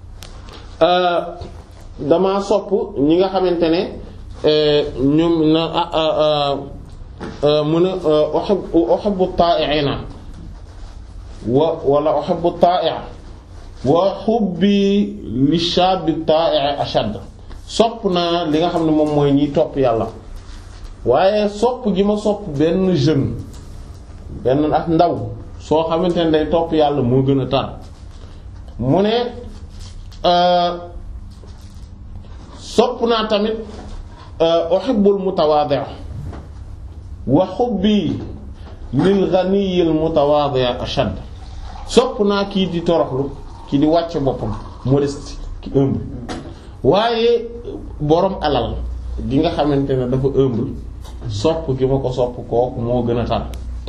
damaa sopp ñi nga xamante ne ñoom na mu ne uhibbu uhibbu taa'iina wa wala uhibbu taa'i'a wa hubbi li shaabi taa'i'i ashad sopp naa li nga xam ne moom mooy ñiy topp yàlla waaye sopp gi ma sopp benn jeune benn ak ndaw soo xamante ne day topp yàlla moo gën a tar mu ne sopp naa tamit uhibbul mutawaadi' wa hubbi lil ghaniyyil mutawaadi' ashad sopp naa kii di toroxlu kii di wàcce boppam modeste ki ëmb waaye boroom alal gi nga xamante ne dafa ëmb sopp gi ma ko sopp kooku moo gën a tar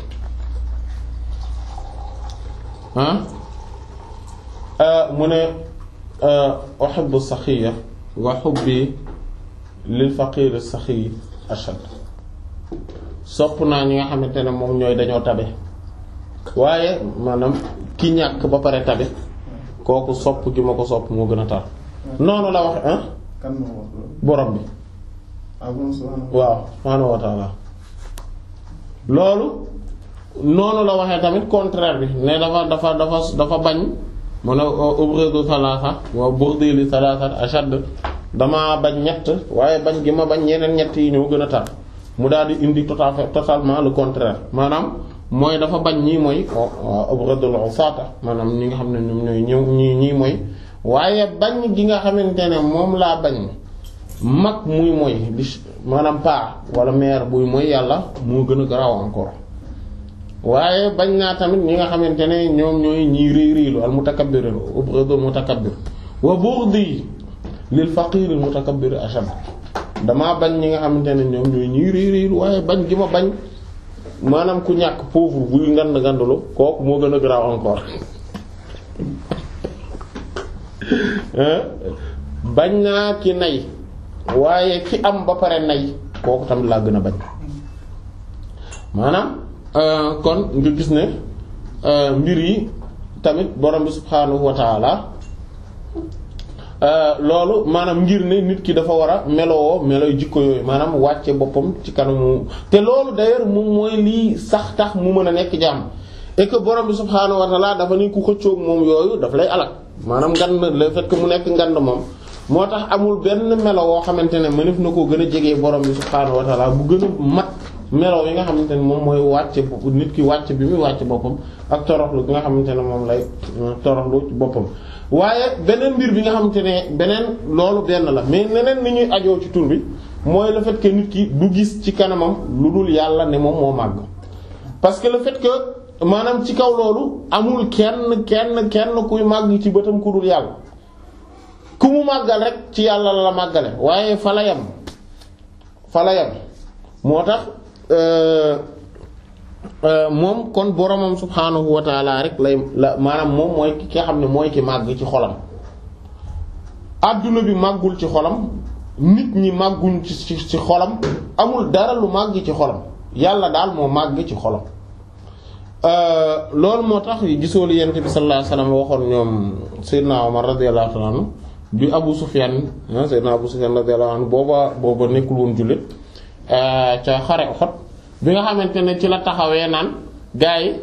ah mu ne uhibbu saxiyya wa hubbi lil faqir saxiy ashad sopp naa ñi nga xamante ne moom ñooy dañoo tabe waaye maanaam ki ñàkk ba pare tabe kooku sopp gi ma ko sopp moo gën a tar noonu la wax ah kan moo wax loolu borom bi waaw subhaanahu wa ta'ala loolu noonu la waxee tamit contraire bi ne dafa dafa dafa dafa bañ mu ne ubridu thalatha wa bughdi li thalatha ashad dama bañ ñett waaye bañ gi ma bañ yeneen ñett yi ñoo gën a tar mu daal di indi total totalement le contraire maanaam mooy dafa bañ ñii mooy ubridul usata maanaam ñi nga xam ne ñoom ñooy ñëw ñii ñii mooy waaye bañ gi nga xamante ne moom laa bañ mag muy mooy di maanaam paa wala mère buy mooy yàlla moo gën a garaaw encore waaye bañ naa tamit ñi nga xamante ne ñoom ñooy ñiy réy réylu al mutakabbir ubridul mutakabbir wa bughdi lil faqiril mutakabbir ashad damaa bañ ñi nga xamante ne ñoom ñooy ñiy réy réylu waaye bañ gi ma bañ maanaam ku ñàkk pauvre buy ngand ngandulu kooku moo gën a garaaw encore bañ naa ki nay waaye ki am ba pare nay kooku tamit laa gën a bañ maanaam kon nga gis ne mbir yi tamit borom bi subhaanahu wa ta'ala loolu maanaam ngir ne nit ki dafa war a meloo melooy jikko yooyu maanaam wàcce boppam ci kanamu te loolu d'ailleurs moom mooy lii sax tax mu mën a nekk jàmm et que borom bi subhaanahu wa ta'ala dafa ni ku xëccoog moom yooyu daf lay alak maanaam ngand le fait que mu nekk ngand moom moo tax amul benn melo woo xamante ne mënef na koo gën a jege borom bi subhaanahu wa ta'ala bu gën a mat melo yi nga xamante ne moom mooy wàcce nit ki wàcc bi muy wàcce boppam ak toroxlu bi nga xamante ne moom lay toroxlu ci boppam waaye beneen mbir bi nga xamante ne beneen loolu benn la mais neneen ni ñuy ajoo ci tur bi mooy le fait que nit ki du gis ci kanamam lu dul yàlla ne moom moo màgg parce que le fait que maanaam ci kaw loolu amul kenn kenn kenn kuy màgg ci bëtam ku dul yàlla ku mu màggal rek ci yàlla la màggale waaye fa la yem fa la yem moo tax moom kon boromam subhaanahu wa taala rek lay la maanaam moom mooy ki nga xam ne mooy ki màgg ci xolam adduna bi màggul ci xolam nit ñi màgguñ ci ci ci xolam amul dara lu màgg ci xolam yàlla daal moo màgg ci xolam loolu moo tax gisoo li yonent bi sallallahu alayhi wasallam waxoon ñoom Seydina Omar radiyallahu ta'ala anhu bi Abu Sufyan Seydina Abu Sufyan radiyallahu anhu booba booba nekkul woon jullit ca xare Uhud bi nga xamante ne ci la taxawee naan gaa yi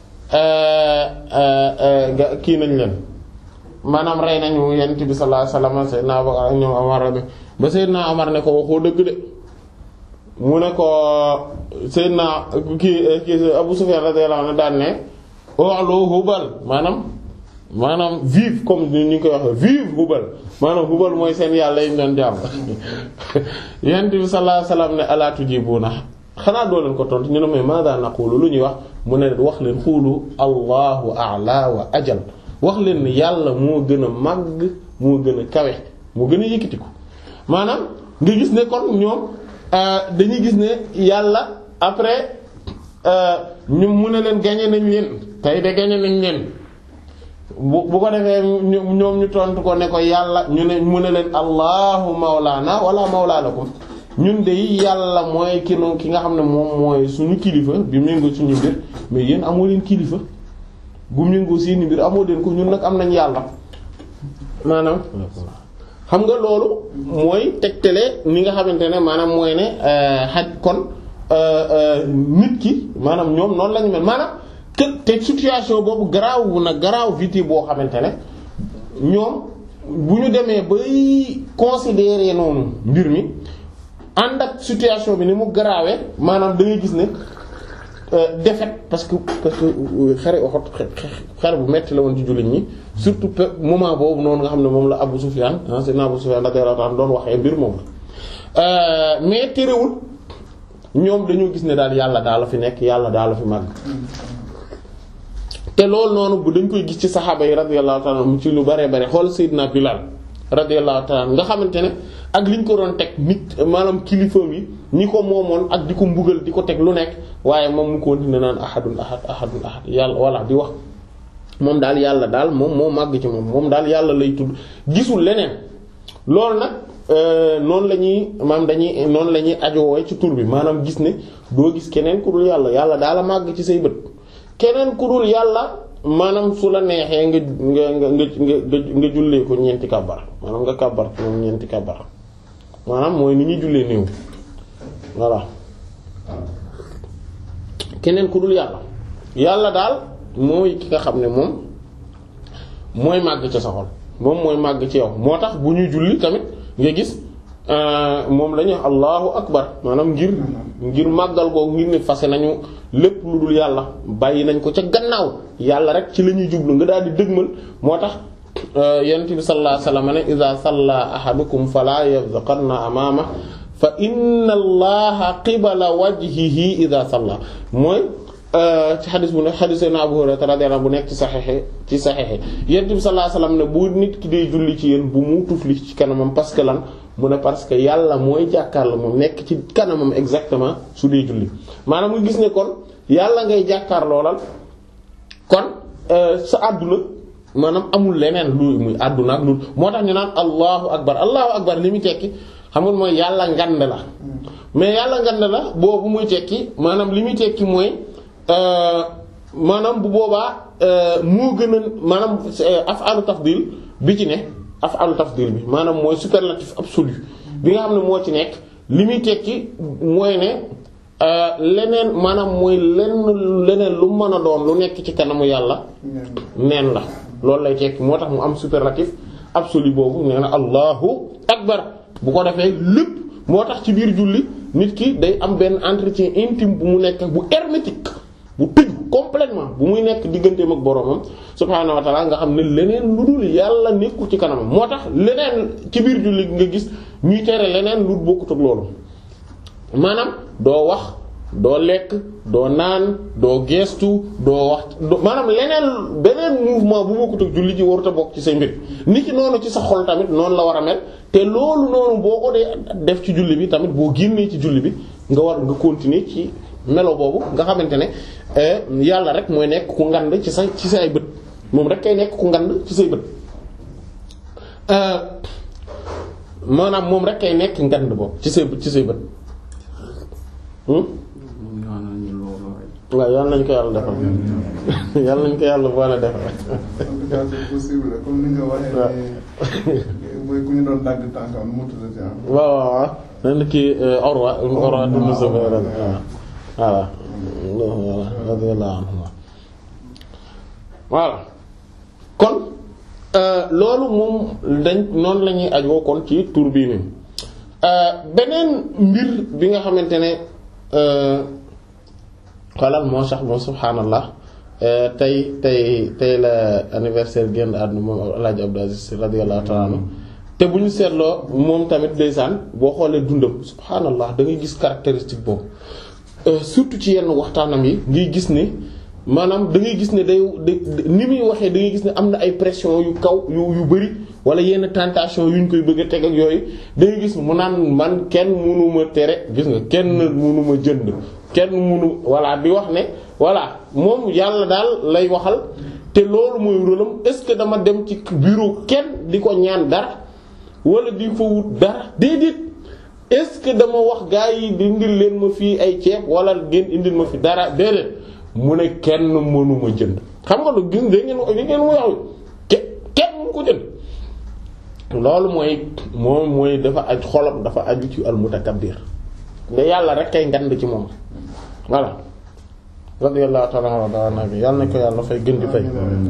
kii nañ leen maanaam rey nañu yonent bi sallallahu alayhi wasallam Seydina ñoom Omar ba Seydina Omar ne ko waxoo dëgg de mu ne ko Seydina kii kii Abu Sufyan radiyallahu anhu daan ne olo Hubal maanaam maanaam vive comme ni ñu koy waxee vive Hubal maanaam Hubal mooy seen yàlla yi ñu doon jàmm Yonent bi sallallahu alayhi wasallam ne alaa tujibuuna xanaa doo leen ko tontu ñu ne mais maada naqulu lu ñuy wax mu ne wax leen xuulu allahu a'la wa ajal wax leen ni yàlla moo gën a màgg moo gën a kawe moo gën a yëkkatiku maanaam nga gis ne kon ñoom dañuy gis ne yàlla après ñu mu ne leen gañe nañ leen tey de gañe nañ leen bu bu ko defee ñoom ñu tontu ko ne ko yàlla ñu ne mu ne leen allahu mawlaana wala mawlaa lakum ñun de yàlla mooy ki no ki nga xam ne moom mooy suñu kilifa bi méngoo suñu mbir mais yéen amoo leen kilifa bu méngoo seeni mbir amoo leen ko ñun nag am nañ yàlla maanaam xam nga loolu mooy tegtale ni nga xamante ne maanaam mooy ne xaj kon nit ki maanaam ñoom noonu lañu mel maanaam te te situation boobu garaaw na garaaw vité boo xamante ne ñoom bu ñu demee bay considérer noonu mbir mi ànd ak situation bi ni mu garaawee maanaam da ngay gis ne défaite parce que parce que xare Uhud xare bu metti la woon ci jullit ñi surtout moment boobu noonu nga xam ne moom la Abu Sufyan ah c'est Abu Sufyan radiyallahu anhu doon waxee mbir moom la mais terewul ñoom dañoo gis ne daal yàlla daal la fi nekk yàlla daal la fi màgg te loolu noonu bu dañ koy gis ci saxaaba yi radiyallahu ta'ala ci lu bare bare xool Seydina Bilal radiyallahu ta'ala nga xamante ne ak liñ ko doon teg nit maanaam kilifaam yi ñi ko moomoon ak di ko mbugal di ko teg lu nekk waaye moom mu continué naan ahadun ahad ahadun ahad yàlla walla di wax moom daal yàlla daal moom moo màgg ci moom moom daal yàlla lay tudd gisul leneen loolu nag noonu la ñuy maanaam dañuy noonu la ñuy ajowoo ci tur bi maanaam gis ne doo gis keneen ku dul yàlla yàlla daal a màgg ci say bët keneen ku dul yàlla maanaam su la neexee nga nga nga nga nga jullee ko ñeenti kàbbar maanaam nga kàbbar ci moom ñeenti kàbbar maanaam mooy ni ñuy jullee néew voilà keneen ku dul yàlla yàlla daal mooy ki nga xam ne moom mooy màgg ci sa xol moom mooy màgg ci yow moo tax bu ñuy julli tamit nga gis moom la ñuy wax allahu akbar maanaam ngir ngir màggal googu ngir ne fase nañu lépp lu dul yàlla bàyyi nañ ko ca gannaaw yàlla rek ci la ñuy jublu nga daal di dëgmal moo tax yonent bi sallallahu alayhi wasallam ne iza salla ahadukum fala yabzaqanna amama fa inna allaha qibala wajhihi iza salla mooy ci xadis bu ne xadis na Abu Hurayra radiyallahu anhu bu nekk ci saxexe ci saxexe yonent bi sallallahu alayhi wasallam ne bu nit ki day julli ci yéen bu mu tufli ci kanamam parce que lan mu ne parce que yàlla mooy jàkkaarloo moom nekk ci kanamam exactement su dee julli maanaam mu gis ne kon yàlla ngay jàkkaarloolal kon sa àdduna maanaam amul leneen lu muy àdduna ak lu moo tax ñu naan allahu akbar allahu akbar li muy tekki xam nga mooy yàlla ngand la mais yàlla ngand la boobu muy tekki maanaam li muy tekki mooy maanaam bu boobaa moo gën a maanaam af'alu tafdil bi ci ne af'alu tafdil bi maanaam mooy superlatif absolu bi nga xam ne moo ci nekk li muy tekki mooy ne leneen maanaam mooy lenn leneen lu mën a doon lu nekk ci kanamu yàlla neen la loolu lay tekki moo tax mu am superlatif absolu boobu nee na allahu akbar bu ko defee lépp moo tax ci biir julli nit ki day am benn entretien intime bu mu nekk bu hermétique bu tëju complètement bu muy nekk digganteem ak boroomam subhaanahu wa ta'ala nga xam ne leneen lu dul yàlla nekkul ci kanamam moo tax leneen ci biir julli nga gis ñuy tere leneen lu bokkut ak loolu maanaam doo wax doo lekk doo naan doo geestu doo wax maanaam leneen beneen mouvement bu bokkut ak julli ji warut a bokk ci say mbir nit ki noonu ci sa xol tamit noonu la war a mel te loolu noonu boo ko dee def ci julli bi tamit boo génnee ci julli bi nga war nga continuer ci melo boobu nga xamante ne yàlla rek mooy nekk ku ngand ci sa ci say bët moom rek kay nekk ku ngand ci say bët maanaam moom rek kay nekk ngand boobu ci say ci say bët. waaw yàlla nañ ko yàlla defal yàlla nañ ko yàlla boole defal. en tout cas c'est possible comme ni nga waxee nii mooy ku ñu doon dagg tànkam mu tuddati ah. waaw waaw waaw. nañ kii Urwa Urwa ibn Zubayr voilà voilà radiyallahu anhu voilà kon loolu moom dañ noonu la ñuy ajoo kon ci tur bii nii beneen mbir bi nga xamante ne xoolal moo sax moom subhaanallah tey tey tey la anniversaire génn àdduna moom El Hadj Abdou Aziz radiyallahu ta'ala anhu te bu ñu seetloo moom tamit ndeysaan boo xoolee dundam subhaanallah da ngay gis caractéristique boobu surtout ci yenn waxtaanam yi ngay gis ne maanaam da ngay gis ne day ni muy waxee da ngay gis ne am na ay pression yu kaw yu yu bari wala yenn tentation yu ñu koy bëgg a teg ak yooyu da ngay gis mu naan man kenn mënu ma tere gis nga kenn mënu ma jënd kenn mënu voilà di wax ne voilà moom yàlla daal lay waxal te loolu mooy rôlam est-ce que dama dem ci bureau kenn di ko ñaan dara wala di fa wut dara déedéet est-ce que dama wax gaa yi di indil leen ma fii ay ceeb wala ngeen indil ma fi dara déedéet mu ne kenn mënuma jënd xam nga lu gis da ngeen da ngeen mu wax kenn mënu ko jënd loolu mooy moom mooy dafa aj xolam dafa aju ci al mutakabbir nga yàlla rek kay ngand ci moom voilà radiyallahu ta'ala anhu yàlla na ko yàlla fay gën di fay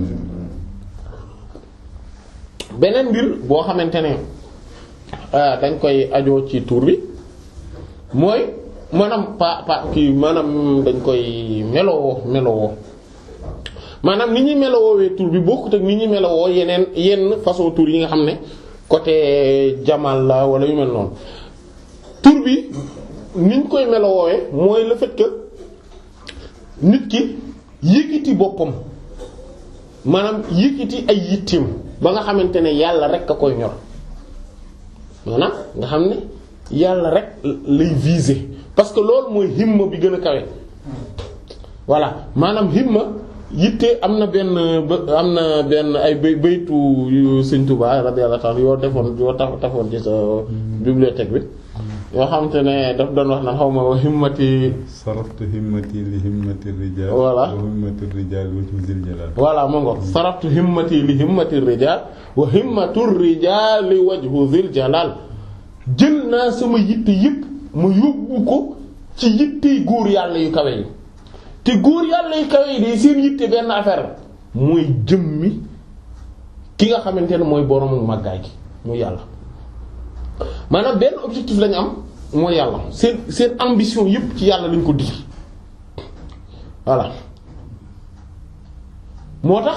beneen mbir boo xamante ne dañ koy ajoo ci tur bi mooy maanaam pa pa kii maanaam dañ koy melowoo melowoo maanaam ni ñuy melowoowee tur bi bokkut ak ni ñuy melowoo yeneen yenn façon tur yi nga xam ne côté jamal la wala yu mel noonu tur bi niñ koy melowoowee mooy le fait que nit ki yëkkati boppam maanaam yëkkati ay yittim ba nga xamante ne yàlla rek a koy ñor maanaam nga xam ne yàlla rek lay viser parce que loolu mooy himma bi gën a kawe voilà maanaam himma yitte am na benn am na benn ay bay baytu yu Sëriñ Tuubaa radiyallahu ta'ala yoo defoon yoo taf tafoon ci sa bibliothèque bi yoo xamante ne daf doon wax na xaw ma himmati saraftu himmati li himmati rijal voilà wa himmatu rijal wajhu zil jalal voilà ma ngo saraftu himmati li himmati rijal wa himmatu rijal li wajhu zil jalal jël naa sama yitte yépp ma yóbbu ko ci yittey góor yàlla yu kawe yi te góor yàlla yu kawe yi de seen yitte benn affaire mooy jëmmi ki nga xamante ne mooy boroomu màggaay gi muy yàlla maanaam benn objectif lañu am mooy yàlla seen seen ambition yépp ci yàlla lañ ko dig voilà moo tax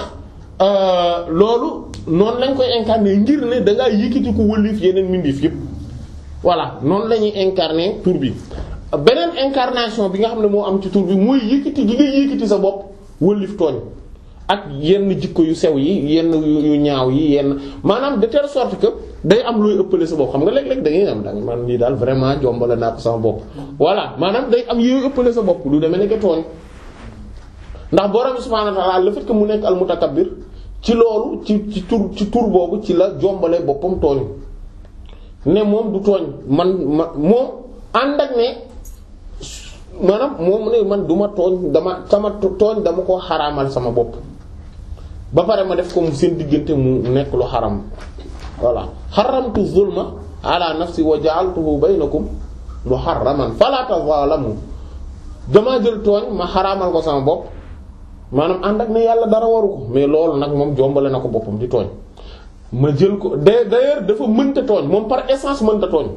loolu noonu lañ koy incarner ngir ne dangaa yëkkati ko wëlif yeneen mbindeef yépp voilà noonu la ñuy incarner tur bi beneen incarnation bi nga xam ne moo am ci tur bi mooy yëkkati gi nga yëkkati sa bopp wëlif tooñ ak yenn jikko yu sew yi yenn yu ñaaw yi yenn maanaam de telle sorte que day am looy ëppale sa bopp xam nga léeg-léeg da ngay am da man lii daal vraiment jombale naa ko sama bopp voilà maanaam day am yooyu ëppale sa bopp lu demee nekk tooñ ndax borom subhanahu wa ta'ala le fait que mu nekk al mutakabbir ci loolu ci ci tur ci tur boobu ci la jombale boppam tooñ ne moom du tooñ man ma moom ànd ak ne maanaam moom ne man du ma tooñ dama sama tooñ dama ko xaraamal sama bopp ba pare ma def ko mu seen diggante mu nekk lu xaram voilà xaramtu zulma ala nafsi wa ja'altuhu baynakum muharraman fala tazalamu damaa jël tooñ ma xaraamal ko sama bopp maanaam ànd ak ne yàlla dara waru ko mais loolu nag moom jombale na ko boppam di tooñ ma jël ko d'ailleurs dafa mënta tooñ moom par essence mënta tooñ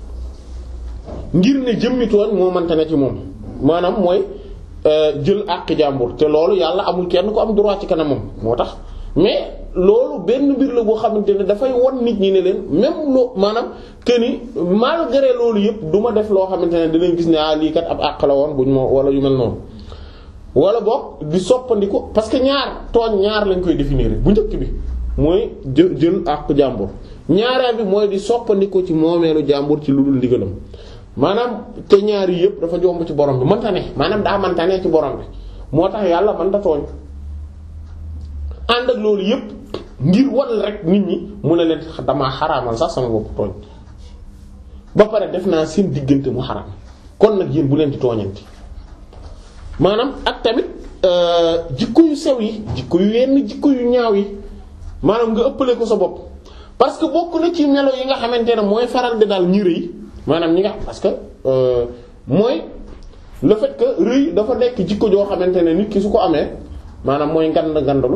ngir ne jëmmi tooñ moo mënta ne ci moom maanaam mooy jël àq jàmbur te loolu yàlla amul kenn ko am droit ci kanamam moo tax mais loolu benn mbir la boo xamante ne dafay won nit ñi ne leen même loo maanaam que ni malgré loolu yëpp du ma def loo xamante ne dinañ gis ne ah lii kat ab àq la woon buñ moo wala yu mel noonu wala boog di soppandiku parce que ñaar tooñ ñaar lañ koy définir bu njëkk bi mooy jël jël àq jàmbur ñaareel bi mooy di soppandiku ci moomeelu jàmbur ci lu dul ndigalam maanaam te ñaar yi yëpp dafa jomb ci borom bi mënta ne maanaam daa mënta ne ci borom bi moo tax yàlla mënta tooñ ànd ak loolu yëpp ngir wan rek nit ñi mu ne leen damaa xaraamal sax sama bopp tooñ ba pare def naa seen diggante mu xaraam kon nag yéen bu leen di tooñanti maanaam ak tamit jikko yu sew yi jikko yu yenn jikko yu ñaaw yi maanaam nga ëppale ko sa bopp parce que bokk na ci melo yi nga xamante ne mooy faral di daal ñi rëy maanaam ñi nga parce que euh, mooy le fait que rëy dafa nekk jikko joo xamante ne nit ki su ko amee maanaam mooy ngand ngandalu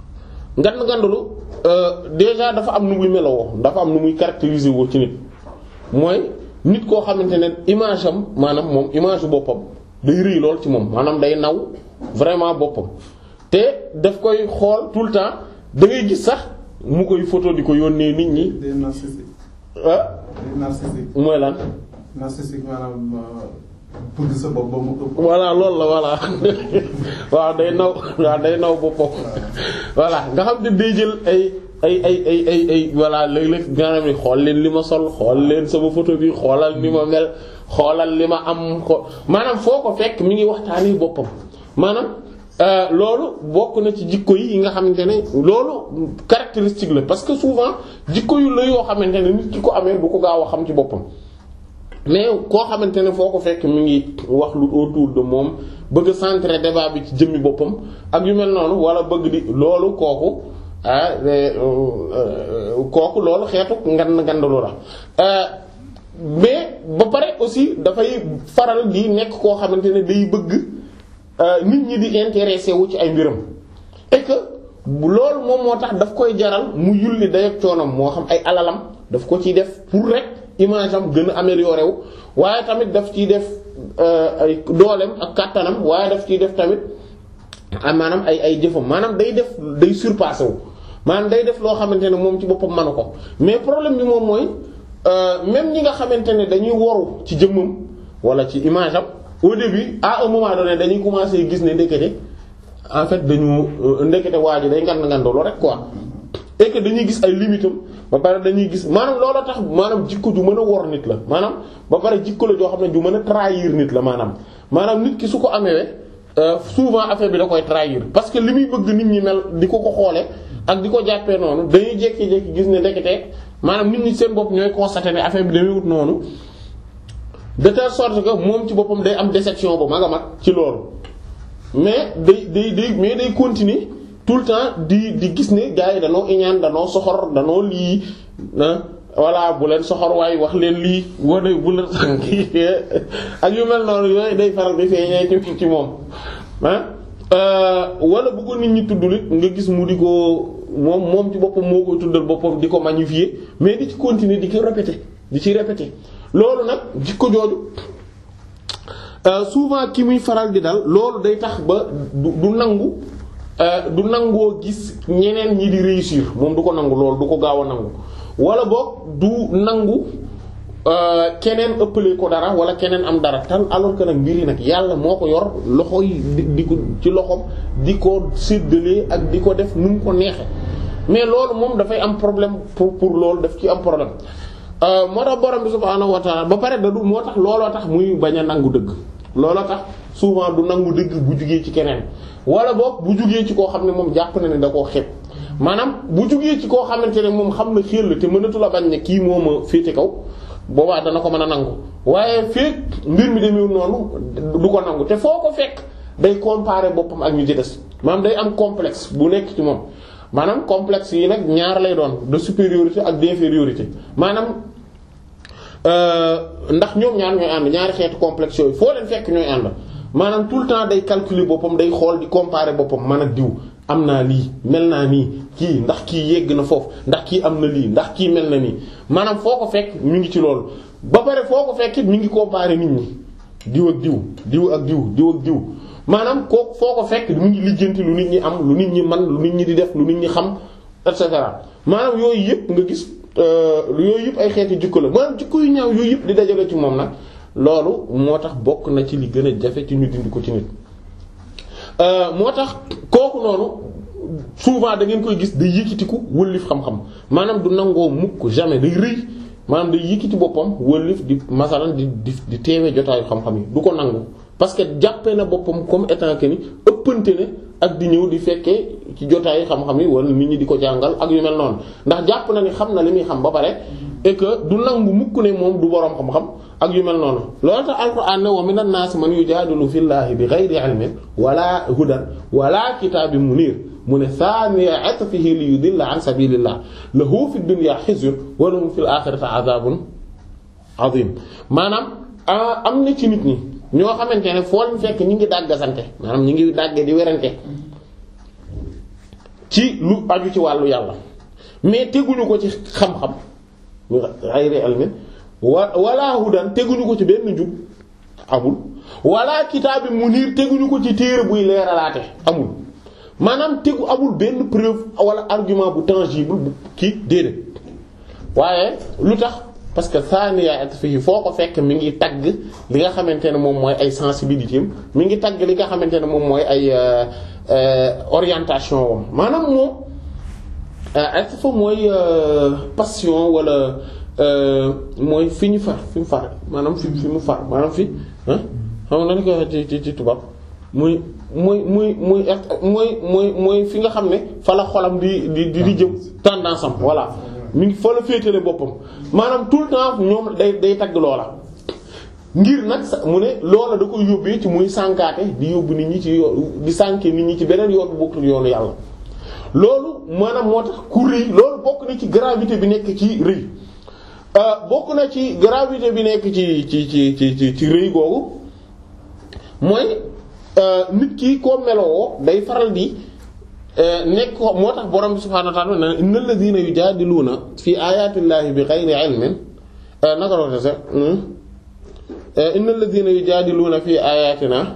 ngand ngandalu euh, déjà dafa am nu muy melowoo dafa am nu muy caractériser woo ci nit mooy nit koo xamante ne image am maanaam moom image boppam day rëy lool ci moom maanaam day naw vraiment boppam te daf koy xool tout le temps da ngay gis sax mu koy photo di ko yónnee nit ñi. day narcissique. ah. day narcissique. mooy lan. narcissique maanaam bëgg sa bopp ba mu ëpp. voilà loolu la voilà waaw day naw waaw day naw boppam voilà nga xam ne day jël ay ay ay ay ay ay voilà léeg-léeg nga xam ne xool leen li ma sol xool leen sama photo bi xoolal ni ma mel xoolal li ma am ko maanaam foo ko fekk mi ngi waxtaani boppam maanaam. Euh, loolu bokk na ci jikko yi nga xamante ne loolu caractéristique la parce que souvent jikko yu la yoo xamante ne nit ki ko amee du ko gaaw a xam ci boppam mais koo xamante ne foo ko fekk mi ngi wax lu autour de moom bëgg a centrer débat bi ci jëmmi boppam ak yu mel noonu wala bëgg di loolu kooku ah kooku loolu xeetu ngan ngandalu la mais ba pare aussi dafay faral di nekk koo xamante ne day bëgg. nit ñi di intéressé wu ci ay mbiram et que loolu moom moo tax daf koy jaral mu yulli dayak coonam moo xam ay alalam daf ko ciy def pour rek image am gën a amélioré wu waaye tamit daf ciy def ay dooleem ak kàttanam waaye daf ciy def tamit maanaam ay ay jëfam maanaam day def day surpassé wu maanaam day def loo xamante ne moom ci boppam manu ko mais problème bi moom mooy même ñi nga xamante ne dañuy woru ci jëmmam wala ci image am au début à un moment donné dañuy commencer gis ne ndekete en fait dañu ndekete waa ji day ngan ngandolo rek quoi et que dañuy gis ay limitam ba pare dañuy gis maanaam looloo tax maanaam jikko ju mën a wor nit la maanaam ba pare jikko la joo xam ne ju mën a trahir nit la maanaam maanaam nit ki su ko amee souvent affaire bi da koy trahir parce que li muy bëgg nit ñi mel di ko ko xoole ak di ko jàppee noonu dañuy jékki-jékki gis ne ndekete maanaam nit ñi seen bopp ñooy constater ne affaire bi dañuy wut noonu. de telle sorte que moom ci boppam day am déception bu mag a mag ci loolu mais day day day mais day continuer tout le temps di di gis ne gars yi danoo iñaan danoo soxor danoo lii ah voilà bu leen soxor waaye wax leen lii wala bu leen ak yu mel noonu yooyu day faral di feeñee ci ci moom ah wala bu ko nit ñi tudd it nga gis mu di ko moom moom ci boppam moo koy tuddal boppam di ko magnifier mais di ci continuer di ko répéter di ci répéter. loolu nag jikko jooju souvent ki muy faral di dal loolu day tax ba du du nangu du nangoo gis ñeneen ñi di réussir moom du ko nangu loolu du ko gaaw a nangu wala boog du nangu keneen ëppale ko dara wala keneen am dara tal alors que nag mbir yi nag yàlla moo ko yor loxo yi di di ko ci loxoom di ko séddalee ak di ko def nu mu ko neexe mais loolu moom dafay am problème pour pour loolu daf ci am problème. moo tax borom bi subhaanahu wa ta'ala ba pare da du moo tax looloo tax muy bañ a nangu dëgg looloo tax souvent du nangu dëgg bu jugee ci keneen wala boog bu jugee ci koo xam ne moom jàpp na ne da koo xeeb maanaam bu jugee ci koo xamante ne moom xam na xel la te mënatu la bañ ne kii moo ma féete kaw boobaa dana ko mën a nangu waaye fekk mbir mi demewul noonu du ko nangu te foo ko fekk day comparer boppam ak ñu ci des maanaam day am complexe bu nekk ci moom. maanaam complexe yi nag ñaar lay doon de supériorité ak d'infériorité maanaam ndax ñoom ñaar ñooy ànd ñaari xeetu complexe yooyu foo leen fekk ñooy ànd maanaam tout le temps day calculer boppam day xool di comparer boppam man ak diw am naa lii mel naa nii kii ndax kii yegg na foofu ndax kii am na lii ndax kii mel na nii maanaam foo ko fekk mi ngi ci loolu ba pare foo ko fekk mi ngi comparer nit ñi diw ak diw diw ak diw diw ak diw maanaam kooku foo ko fekk mu ngi lijjanti lu nit ñi am lu nit ñi man lu nit ñi di def lu nit ñi xam et cetera maanaam yooyu yëpp nga gis yooyu yëpp ay xeeti jikko la maanaam jikko yu ñaaw yooyu yëpp di dajale ci moom nag loolu moo tax bokk na ci li gën a jafe ci ñu dindi ko ci nit. moo tax kooku noonu souvent da ngeen koy gis day yëkkatiku wëllif xam-xam maanaam du nangoo mukk jamais day rëy maanaam day yëkkati boppam wëllif di masalan di di di teewee jotaayu xam-xam yi du ko nangu. parce que jàppee na boppam comme étant que ni ëppante ne ak di ñëw di fekkee ci jotaayu xam-xam yi wala nit ñi di ko jàngal ak yu mel noonu ndax jàpp na ni xam na li muy xam ba pare et que du nangu mukk ne moom du boroom xam-xam ak yu mel noonu loolu tax alquran ne wa minan naasi man yujaadilu fillaahi bi ghayri ilmin wala hudan wala kitaabin muniir mu ne saaniya atfihi li yudilla an sabilillah lahu fi dunya khizyun wa lahu fil aaxirati azaabun azim maanaam am na ci nit ñi ñoo xamante ne foo leen fekk ñi ngi dàggasante maanaam ñi ngi dàgge di werante ci lu aju ci wàllu yàlla mais teguñu ko ci xam-xam ghayri ilmin wa wala hudan teguñu ko ci benn njub amul wala kitaabin muniir teguñu ko ci téere buy leeralaate amul maanaam tegu amul benn preuve wala argument bu tangible bu kii déedéet waaye lu tax parce que saaniya at fii foo ko fekk mi ngi tagg li nga xamante ne moom mooy ay sensibilité am mi ngi tagg li nga xamante ne moom mooy ay orientation wam maanaam moom at fa mooy passion wala mooy fi ñu far fi mu far maanaam fi fi mu far maanaam fi ah xam nga nañu ko waxee ci ci tubaab muy muy muy muy mooy mooy mooy fi nga xam ne fa la xolam di di di jëm tendance am voilà mi ngi fa la féetale boppam maanaam tout le temps ñoom day day tagg loola ngir nag sa mu ne loola da koy yóbbee ci muy sànkaate di yóbbu nit ñi ci yoon di sànkee nit ñi ci beneen yoon bu bokkul yoonu yàlla loolu maanaam moo tax ku rëy loolu bokk na ci gravité bi nekk ci rëy bokk na ci gravité bi nekk ci ci ci ci ci ci rëy googu mooy nit ki koo meloo day faral di nekk ko moo tax borom bi subhaanahu wa ta'aala na innal ladhiina yujaadiluuna fi aayaati llaahi bi ghayri ilmin naka la sax innal ladhiina yujaadiluuna fi aayaatinaa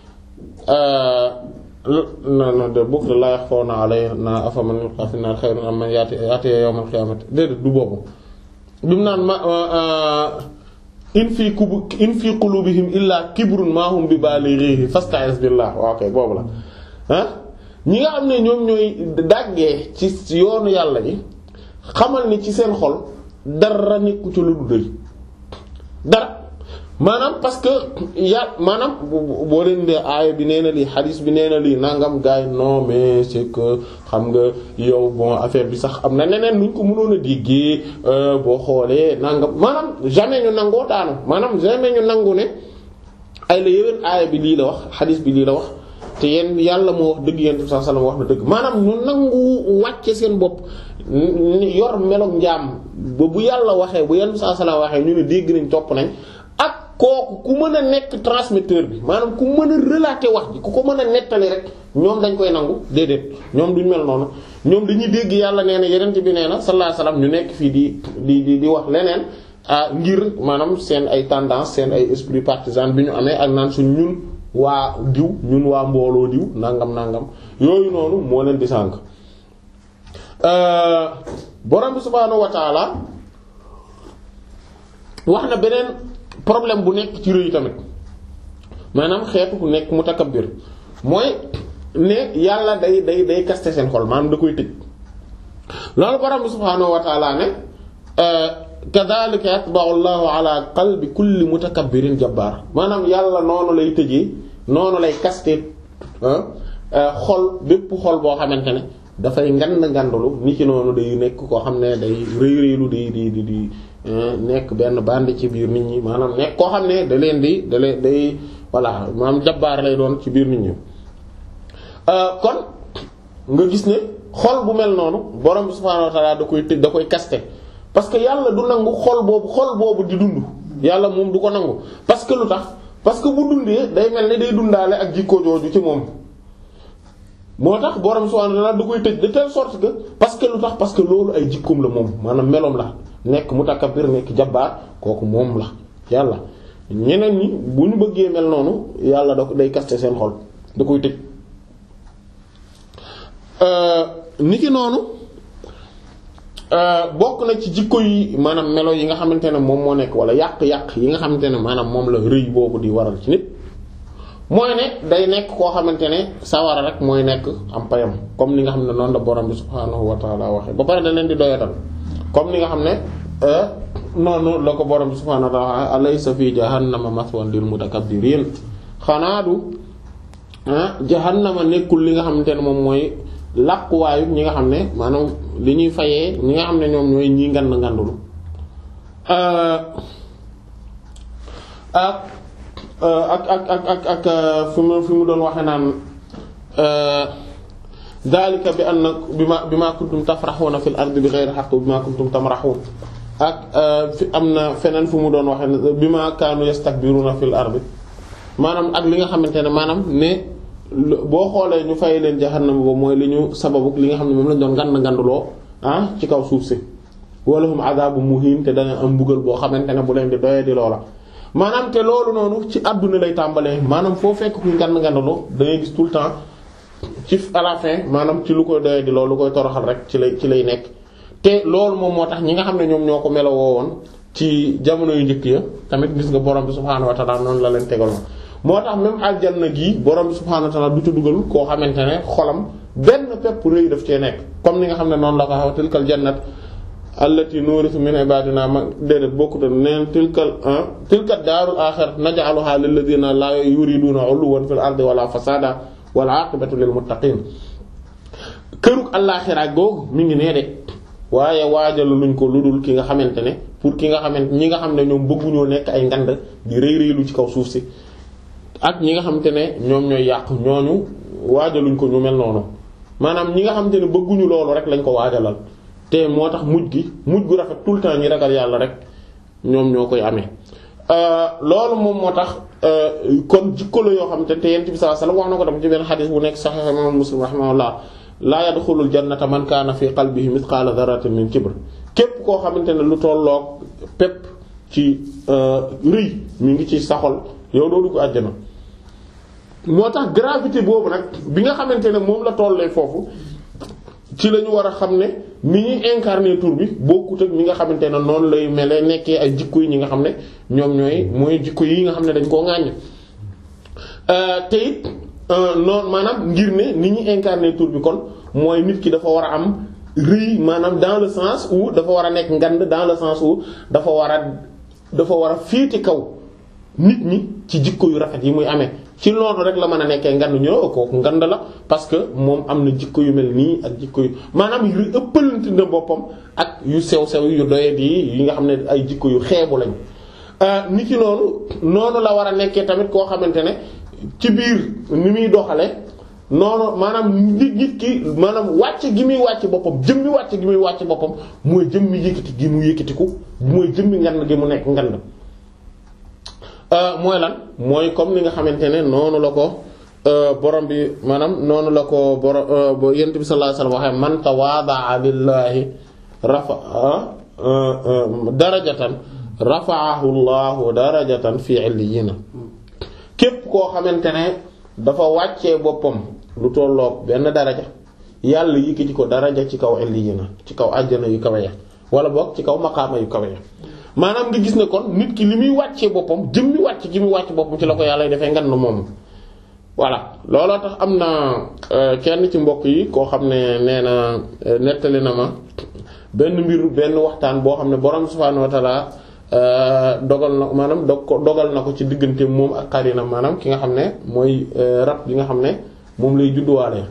non non de bokk laa yaxfawna alaynaa afaman yulqaa fi nnaari xayrun amman ya'tii yawmal qiyaamati déedéet du boobu bi mu naan ma in fi kubu in fi qulubihim illaa kibrun maa hum bi baalighihi fasta'iz billah waaw kay boobu la ah ñi nga xam ne ñoom ñooy dàggee ci yoonu yàlla bi xamal ni ci seen xol dara nekku ci lu dul dara maanaam parce que ya maanaam boo leen dee aaya bi nee na lii xadiis bi nee na lii nangam gaay non mais c'est que xam nga yow bon affaire bi sax am na neneen nuñ ko mënoon a déggee boo xoolee nangam maanaam jamais ñu nangoo daanu maanaam jamais ñu nangu ne ay la yéwén aaya bi lii la wax xadiis bi lii la wax te yéen yàlla moo wax dëgg yéen sallallahu alayhi wasallam wax na dëgg maanaam ñu nangu wàcce seen bopp yor meloog njaam ba bu yàlla waxee bu yéen sallallahu alayhi wasallam waxee ñu ne dégg nañ topp nañ ak kooku ku mën a nekk transmetteur bi maanaam ku mën a relater wax ji ku ko mën a nettali rek ñoom dañ koy nangu déedéet ñoom duñ mel noonu ñoom dañuy dégg yàlla nee na yeneen bi nee na sallallahu alayhi wasallam ñu nekk fii di di di di wax leneen ah ngir maanaam seen ay tendance seen ay esprit partisan bi ñu amee ak naan suñ ñun waa diw ñun waa mbooloo diw nangam nangam yooyu noonu moo leen di sànk borom bi subhaanahu wa taala wax na beneen problème bu nekk ci rëy tamit maanaam xeetu ku nekk mutakabbir mooy ne yàlla day day day kaste seen xol maanaam da koy tëj loolu borom bi subhaanahu wa taala ne kadhalika yatba'u Allahu ala qalbi kulli mutakabbirin jabbaar maanaam yàlla noonu lay tëjee noonu lay kaste xol bépp xol boo xamante ne dafay ngand ngandulu ni ci noonu day nekk koo xam ne day rëy rëylu di di di di nekk benn bandi ci biir nit ñi maanaam nekk koo xam ne da leen di da leen day voilà maanaam jabbaar lay doon ci biir nit ñi kon nga gis ne xol bu mel noonu borom bi subhaanahu wa ta'ala da koy tëj da koy kaste parce que yàlla du nangu xol boobu xol boobu di dund yàlla moom du ko nangu parce que lu tax parce que bu dundee day mel ni day dundaale ak jikko jooju ci moom moo tax borom subhaanahu wa ta'ala da koy tëj de telle sorte que parce que lu tax parce que loolu ay jikkoom la moom maanaam meloom la nekk mutakabbir nekk jabbaar kooku moom la yàlla ñeneen ñi bu ñu bëggee mel noonu yàlla da day kaste seen xol da koy tëj niki noonu bokk na ci jikko yi maanaam melo yi nga xamante ne moom moo nekk wala yàq-yàq yi nga xamante ne maanaam moom la rëy boobu di waral ci nit mooy ne day nekk koo xamante ne sawara rek mooy nekk am payam comme ni nga xam ne noonu la borom bi subhaanahu wa ta'ala waxee ba pare da leen di doyatal comme ni nga xam ne noonu la ko borom bi subhaanahu wa ta'ala alaysa fi jahannama mathwan lil mutakabbiriin xanaa du jahannama nekkul li nga xamante ne moom mooy làquwaayu ñi nga xam ne maanaam li ñuy fayee ñi nga xam ne ñoom ñooy ñi ngand ngandulu ak ak ak ak ak ak fi mu fi mu doon waxe naan daalika bi anna bima bima kuntum tafrahuuna fil ardi bi ghayri haqq bima kuntum tamrahuun ak fi am na feneen fu mu doon waxe ne bima kaanu yastakbiruuna fil ardi maanaam ak li nga xamante ne maanaam ne boo xoolee ñu fay leen jahannam boobu mooy li ñu sababu li nga xam ne moom lañ doon ngand nganduloo ah ci kaw suuf si wa lahum adhabun muhin te dana am mbugal boo xamante ne bu leen di doyee di loola maanaam te loolu noonu ci àdduna lay tàmbalee maanaam foo fekk kuy ngand ngandaloo da ngay gis tout le temps ci à la fin maanaam ci lu koy doyee di loolu lu koy toroxal rek ci lay ci lay nekk te loolu moom moo tax ñi nga xam ne ñoom ñoo ko melowoo woon ci jamono yu njëkk ya tamit gis nga borom bi subhaanahu wa ta'ala noonu la leen tegaloon moo tax même aljanna gii borom bi subhaanahu wa ta'ala du ci dugal koo xamante ne xolam benn pepp rëy daf cee nekk comme ni nga xam ne noonu la ko xaw tilkal jannat allati nurithu min ibadina ma déedéet bokkut neen tilkal tilkal daarul aaxira naj'aluha lil ladina la yuriduna 'uluwan fil ardi wala fasada wal 'aqibatu lil muttaqin kërug àllaaxira googu mi ngi nee de waaye waajalu luñ ko ludul ki nga xamante ne pour ki nga xamante ñi nga xam ne ñoom bëgguñoo nekk ay ngand di rëy rëylu ci kaw suuf si ak ñi nga xamante ne ñoom ñooy yàq ñooñu waajaluñ ko ñu mel noonu maanaam ñi nga xamante ne bëgguñu loolu rek lañ ko waajalal te moo tax mujj gi mujj gu rafet tout le temps ñi ragal yàlla rek ñoom ñoo koy amee loolu moom moo tax kon jikko la yoo xamante ne te yent bi sallallahu alayhi wasallam wax na ko tam ci benn xadis bu nekk Sahih Imam Muslim rahimahullah laa yadxulul jannata man kaana fi qalbihi mithqala dharratin min kibr képp koo xamante ne lu tolloog pépp ci rëy mi ngi ci saxol yow doo dugg àjjana moo tax gravité boobu nag bi nga xamante ne moom la tollee foofu ci la ñu war a xam ne ni ñuy incarner tur bi bokkut ak mi nga xamante ne noonu lay mele nekkee ay jikko yi ñi nga xam ne ñoom ñooy mooy jikko yi nga xam ne dañ koo ŋàññ te it noonu maanaam ngir ne ni ñuy incarner tur bi kon mooy nit ki dafa war a am rëy maanaam dans le sens où dafa war a nekk ngand dans le sens où dafa war a dafa war a féete kaw nit ñi ci jikko yu rafet yi muy amee ci loolu rek la mën a nekkee ngand ñoo kooku ngand la parce que moom am na jikko yu mel nii ak jikko yu maanaam yu ëppalante na boppam ak yu sew sew yu doyet yi yi nga xam ne ay jikko yu xeebu lañ nit ki noonu noonu la war a nekkee tamit koo xamante ne ci biir ni muy doxale noonu maanaam nit nit ki maanaam wàcc gi muy wàcc boppam jëmmi wàcc gi muy wàcc boppam mooy jëmmi yëkkati gi mu yëkkatiku mooy jëmmi ngand gi mu nekk ngand mooy lan mooy comme ni nga xamante ne noonu la ko borom bi maanaam noonu la ko borom yonent bi sallallahu alayhi wasallam waxee man tawaada'a lillahi rafa darajatan rafa'ahu Allahu darajatan fi 'illiyyin képp koo xamante ne dafa wàccee boppam lu tolloog benn daraja yàlla yëkkati ko daraja ci kaw 'illiyyin ci kaw àjjana yu kawe ya wala boog ci kaw maqaama yu kawe ya maanaam nga gis ne kon nit ki li muy wàccee boppam jëm mi wàcc gi muy wàcc boppam ci la ko yàlla defee ngan na moom voilà looloo tax am na kenn ci mbokk yi koo xam ne nee na nettali na ma benn mbir benn waxtaan boo xam ne borom subhaanahu wa ta'ala dogal na maanaam dog ko dogal na ko ci diggante moom ak xarina maanaam ki nga xam ne mooy rab bi nga xam ne moom lay judduwaale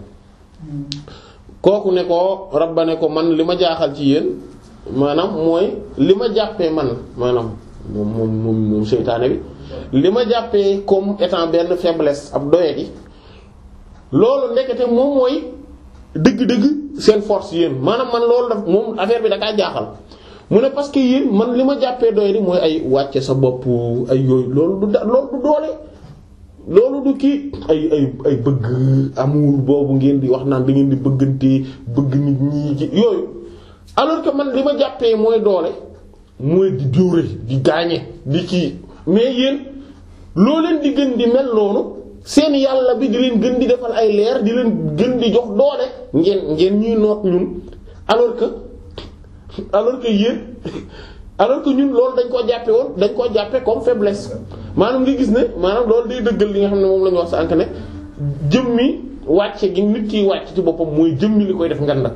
kooku ne ko rab ba ne ko man li ma jaaxal ci yéen maanaam mooy li ma jàppee man maanaam moom moom moom moom seytaane bi li ma jàppee comme étant benn faiblesse ab doyet yi loolu ndekete moom mooy dëgg-dëgg seen force yéen maanaam man loolu daf moom affaire bi da kaa jaaxal mu ne parce que yéen man li ma jàppee doyet yi mooy ay wàcce sa bopp ay yooyu loolu du da loolu du doole loolu du kii ay ay ay bëgg amour boobu ngeen di wax naan da ngeen di bëggante bëgg nit ñi ci yooyu alors que man li ma jàppee mooy doole mooy di dóore di gaañe di kii mais yéen loo leen di gën di mel noonu seen yàlla bi di leen gën di defal ay leer di leen gën di jox doole ngeen ngeen ñuy noot ñun alors que alors que yéen alors que ñun loolu dañ koo jàppe woon dañ koo jàppe comme faiblesse maanaam nga gis ne maanaam loolu day dëggal li nga xam ne moom la ñu wax sànq ne jëmmi wàcce gi nit kiy wàcc ci boppam mooy jëmmi li koy def nganda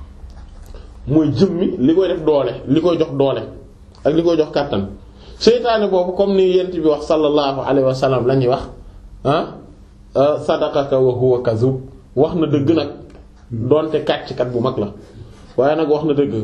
mooy jëmmi li koy def doole li koy jox doole ak li koy jox kàttan seytaane boobu comme ni yent bi wax sallallahu alayhi wa sallam la ñuy wax ah sadaqaka wa huwa kazub wax na dëgg nag doonte kàcckat bu mag la waaye nag wax na dëgg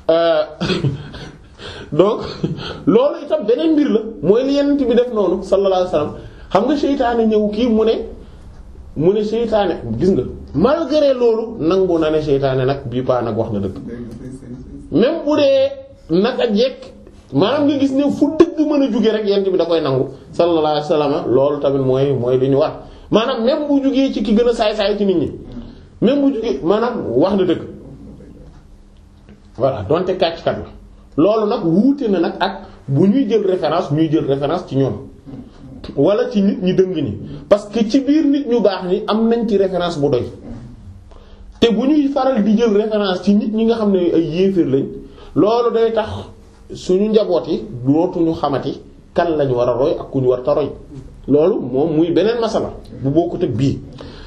donc loolu itam beneen mbir la mooy li yent bi def noonu sallallahu alayhi wa sallam xam nga seytaane ñëw kii mu ne mu ne seytaane gis nga malgré loolu nangu na ne seytaane nag bii paa nag wax na dëgg même bu dee nag a jekk maanaam nga gis ne fu dëgg mën a jóge rek yent bi da koy nangu sallallahu alayhi wasallam loolu tamit mooy mooy li ñu war maanaam même bu jógee ci ki gën a saay-saay ci nit ñi même bu jógee maanaam wax na dëgg voilà donte kàcckat la loolu nag wuute na nag ak bu ñuy jël référence ñuy jël référence ci ñoom wala ci nit ñi dëng ñi parce que ci biir nit ñu baax ñi am nañ ci référence bu doy te bu ñuy faral di jël référence ci nit ñi nga xam ne ay yéeféer lañ loolu day tax suñu njaboot yi dootuñu xamati kan lañu war a roy ak ku ñu war ta roy loolu moom muy beneen masala bu bokkut ak bii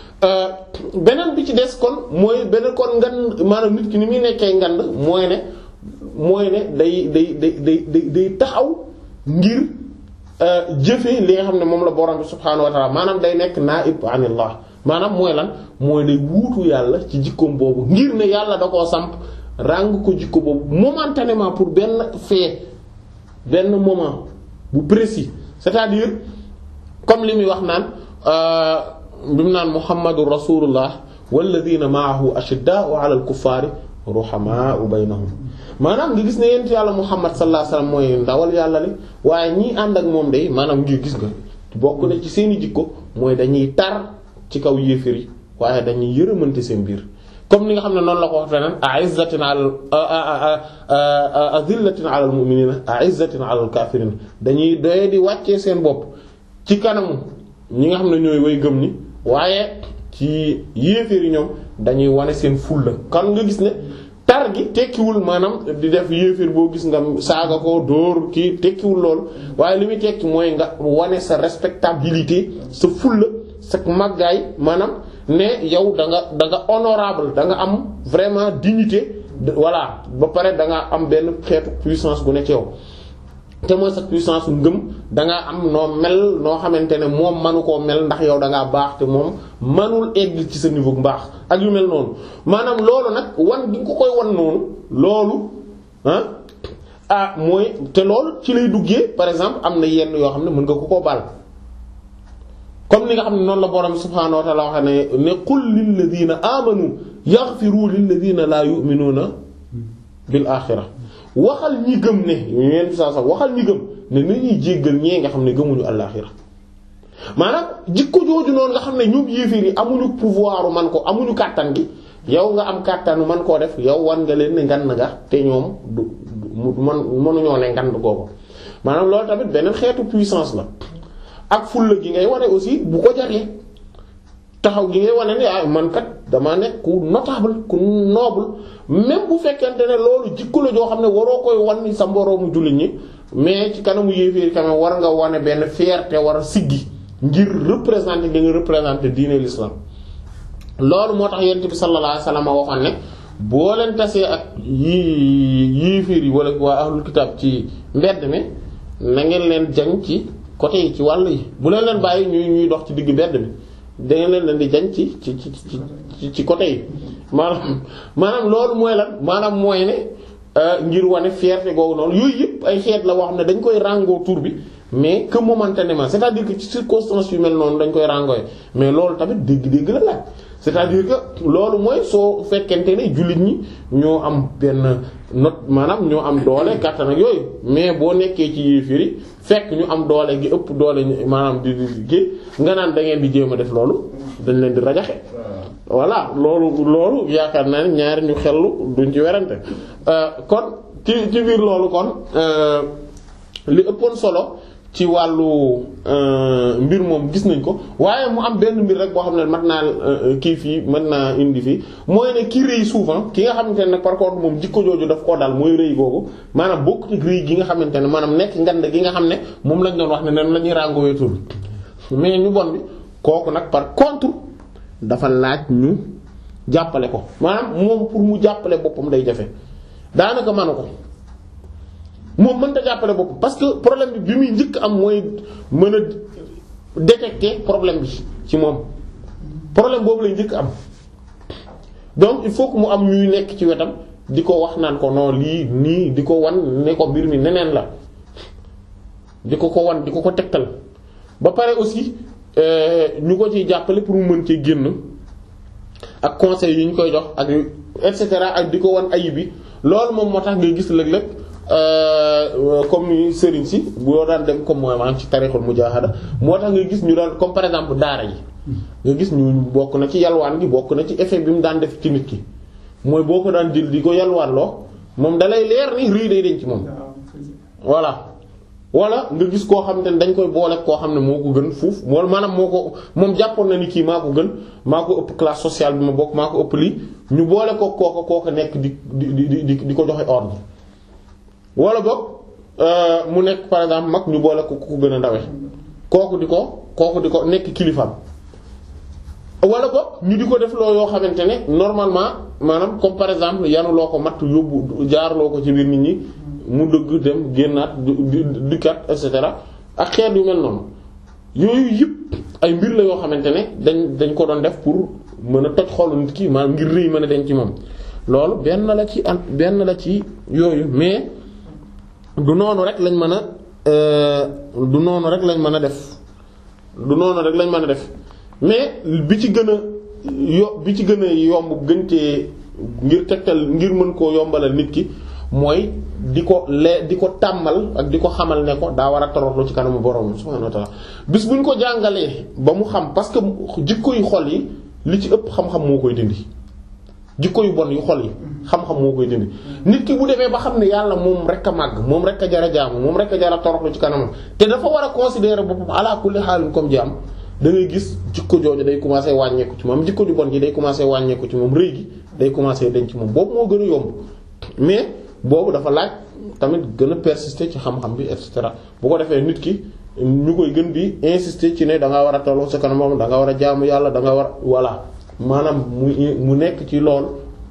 beneen bi ci des kon mooy beneen kon ngan maanaam nit ki ni muy nekkee ngand mooy ne mooy ne day day day day day day taxaw ngir jëfe li nga xam ne moom la borom bi subhaanahu wa ta'ala maanaam day nekk naa'ib anillah maanaam mooy lan mooy day wuutu yàlla ci jikkoom boobu ngir ne yàlla da koo samp ràng ko jikko boobu momentanément pour benn fait benn moment bu précis c'est-à-dire comme li muy wax naan bi mu naan muhammadur rasulullah walladina ma'ahu ashiddaa'u 'ala al-kuffari ruhamaa'u baynahum maanaam nga gis ne yent yàlla muhammad sallallahu alayhi wasallam mooy ndawal yàlla li waaye ñii ànd ak moom day maanaam ngir gis nga bokk na ci seeni jikko mooy dañuy tar ci kaw yéefér yi waaye dañuy yërëmante seen biir comme ni nga xam ne noonu la ko wax feneen a'izzatin 'ala azillatin 'ala al-mu'minina a'izzatin 'ala al-kafirin dañuy doye di wàccee seen bopp ci kanamu ñi nga xam ne ñooy way gëm ni waaye ci yéeféer yi ñoom dañuy wane seen fulla kan nga gis ne tar gi tekkiwul maanaam di def yéeféer boo gis nga saaga ko dóor kii tekkiwul lool waaye li muy tekki mooy nga wane sa respectabilité sa fulla sa màggaay maanaam ne yow da nga da nga honorable da nga am vraiment dignité voilà ba pare da nga am benn xeetu puissance bu ne ci yow te mooy sa puissance ngëm da nga am noo mel noo xamante ne moom manu koo mel ndax yow da ngaa baax te moom manul egg ci sa niveau mbaax ak yu mel noonu maanaam loolu nag wan gi nga ko koy wan noonu loolu ah ah mooy te loolu ci lay duggee par exemple am na yenn yoo xam ne mën nga ko koo baal comme ni nga xam ne noonu la borom subhaanahu wa ta'ala wax ne ne qul lil ladina amanu yaghfiru lil ladina la yu'minuna bil axira waxal ñi gëm ne ñeen bi saa sax waxal ñi gëm ne na ñuy jéggal ñee nga xam ne gëmuñu àllaaxira maanaam jikko jooju noonu nga xam ne ñoom yéeféer yi amuñu pouvoir man ko amuñu kàttan gi yow nga am kàttanu man koo def yow wan nga leen ne ngan nga te ñoom du man mënuñoo ne ngan googu maanaam loolu tamit beneen xeetu puissance la ak fulla gi ngay wane aussi bu ko jaree taxaw gi ngay wane ne ah man kat damaa nekk ku notable ku noble même bu fekkente ne loolu jikko la joo xam ne waroo koy wan ni sa mboroomu jullit ñi mais ci kanamu yéeféer quand même war nga wane benn fierté war a siggi ngir représenter li nga représenter diine l'islam loolu moo tax yonent bi sallallahu alayhi wasallam waxoon ne boo leen tasee ak yi yéeféer yi wala waa ahlul kitab ci mbedd mi na ngeen leen jañ ci côté yi ci wàll yi bu leen leen bàyyi ñuy ñuy dox ci digg mbedd mi dangeen leen leen di jañ ci ci ci ci ci côté yi maanaam maanaam loolu mooy lan maanaam mooy ne ngir wane fierté googu noonu yooyu yëpp ay xeet la boo xam ne dañ koy ràngoo tur bi mais que momentanément c'est-à-dire que ci circonstances yu mel noonu dañ koy ràngooy mais loolu tamit dégg-dégg la laaj c'est-à-dire que loolu mooy soo fekkente ne jullit ñi ñoo am benn not maanaam ñoo am doole kàttan ak yooyu mais boo nekkee ci yéefir yi fekk ñu am doole gi ëpp doole maanaam di di gi nga naan da ngeen di jéem a def loolu dañ leen di rajaxe voilà loolu loolu yaakaar naa ne ñaari ñu xellu duñ ci werante kon ci ci biir loolu kon li ëppoon solo ci wàllu mbir moom gis nañ ko waaye mu am benn mbir rek boo xam ne mat naa kii fii mën naa indi fii mooy ne ki rëy souvent ki nga xamante ne par contre moom jikko jooju daf koo dal mooy rëy googu maanaam bokk ci rëy gi nga xamante ne maanaam nekk ngand gi nga xam ne moom lañ doon wax ne nen la ñuy ràngowee tur mais ñu bon bi kooku nag par contre dafa laaj ñu jàppale ko maanaam moom pour mu jàppale boppam day jafe daanaka manu ko moom mënta jàppale boppam parce que problème bi bi muy njëkk am mooy mën a détecter problème bi ci moom problème boobu lay njëkk am donc il faut que mu am ñuy nekk ci wetam di ko wax naan ko non lii nii di ko wan ne ko mbir mi neneen la di ko ko wan di ko ko tegtal ba pare aussi ñu ko ciy jàppale pour mu mën cee génn ak conseils yi ñu koy jox ak et cetera ak di ko wan ayib bi loolu moom moo tax ngay gis léeg-léeg comme ni sëriñ si boo daan dem comme mooy maanaam ci tarixul mujaahada moo tax ngay gis ñu daan comme par exemple daara yi nga gis ñu bokk na ci yalwaan gi bokk na ci effet bi mu daan def ci nit ki mooy boo ko daan jël di ko yalwaan loo moom dalay leer ni rëy day denc ci moom voilà wala nga gis koo xam ne dañ koy boole koo xam ne moo ko gën fuuf wala maanaam moo ko moom jàppoon na ni kii maa ko gën maa ko ëpp classe sociale bi ma bokk maa ko ëpp lii ñu boole ko kooka kooka nekk di di di di di ko joxe ordre wala boog mu nekk par exemple mag ñu boole ko ku ko gën a ndawe kooku di ko kooku di ko nekk kilifaam wala boog ñu di ko def loo yoo xamante ne normalement maanaam comme par exemple yanu loo ko matt yóbbu jaarloo ko ci biir nit ñi mu dëgg dem génnaat dikkat et cetera ak xeet yu mel noonu yooyu yëpp ay mbir la yoo xamante ne dañ dañ ko doon def pour mën a toj xolu nit ki maanaam ngir rëy mën a denc ci moom loolu benn la ci an benn la ci yooyu mais du noonu rek lañ mën a du noonu rek lañ mën a def du noonu rek lañ mën a def mais bi ci gën a yo bi ci gën a yomb gën cee ngir tegtal ngir mën koo yombalal nit ki mooy di ko lee di ko tàmmal ak di ko xamal ne ko daa war a toroxlu ci kanamu borom subhaanahu wa ta'ala bis bu ñu ko jàngalee ba mu xam parce que jikko yu xol yi li ci ëpp xam-xam moo koy dindi jikko yu bon yu xol yi xam-xam moo koy dindi nit ki bu demee ba xam ne yàlla moom rek a màgg moom rek a jar a jaamu moom rek a jar a toroxlu ci kanamam te dafa war a considérer boppam ala kulli xaalin comme jaam da ngay gis jikko jooju day commencer wàññeeku ci moom jikko ju bon ji day commencer wàññeeku ci moom rëy gi day commencer denc ci moom boobu moo gën a yomb mais boobu dafa laaj tamit gën a persister ci xam-xam bi et cetera bu ko defee nit ki ñu koy gën di insister ci ne da ngaa war a tolloo sa kanam da nga war a jaamu yàlla da nga war a voilà maanaam mu mu nekk ci lool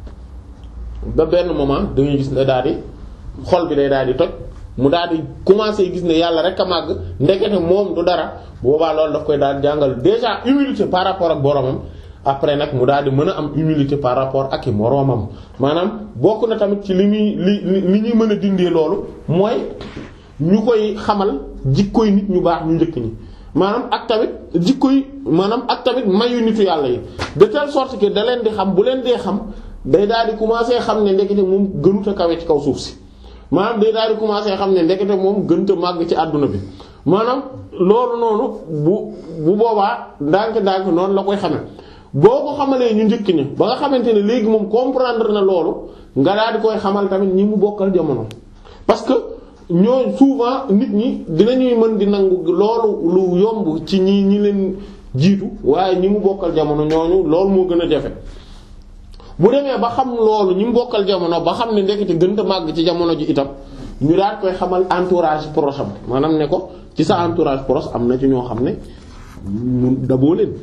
ba benn moment da ngay gis ne daal di xol bi day daal di toj mu daal di commencer gis ne yàlla rek a màgg ndekete moom du dara boobaa loolu daf koy daal di jàngal déjà humilité par rapport ak boromam. après nag mu daal di mën a am humilité par rapport ak i moroomam maanaam bokk na tamit ci li muy li li ñuy mën a dindee loolu mooy ñu koy xamal jikkoy nit ñu baax ñu njëkk ñi maanaam ak tamit jikkoy maanaam ak tamit mayu nitu yàlla yi de telle sorte que da leen di xam bu leen dee xam day daal di commencer xam ne ndekete moom gënut a kawe ci kaw suuf si maanaam day daal di commencer xam ne ndekete moom gënut a màgg ci àdduna bi maanaam loolu noonu bu bu boobaa ndànk-ndànk noonu la koy xame boo ko xamalee ñu njëkk ñi ba nga xamante ne léegi moom comprendre na loolu nga daal di koy xamal tamit ñi mu bokkal jamono parce que ñoo souvent nit ñi dinañuy mën di nangu loolu lu yomb ci ñi ñi leen jiitu waaye ñi mu bokkal jamono ñooñu loolu moo gën a jafe bu demee ba xam loolu ñi mu bokkal jamono ba xam ne ndekete gën a màgg ci jamono ji itam ñu daal koy xamal entourage proche am maanaam ne ko ci sa entourage proche am na ci ñoo xam ne mu daboo leen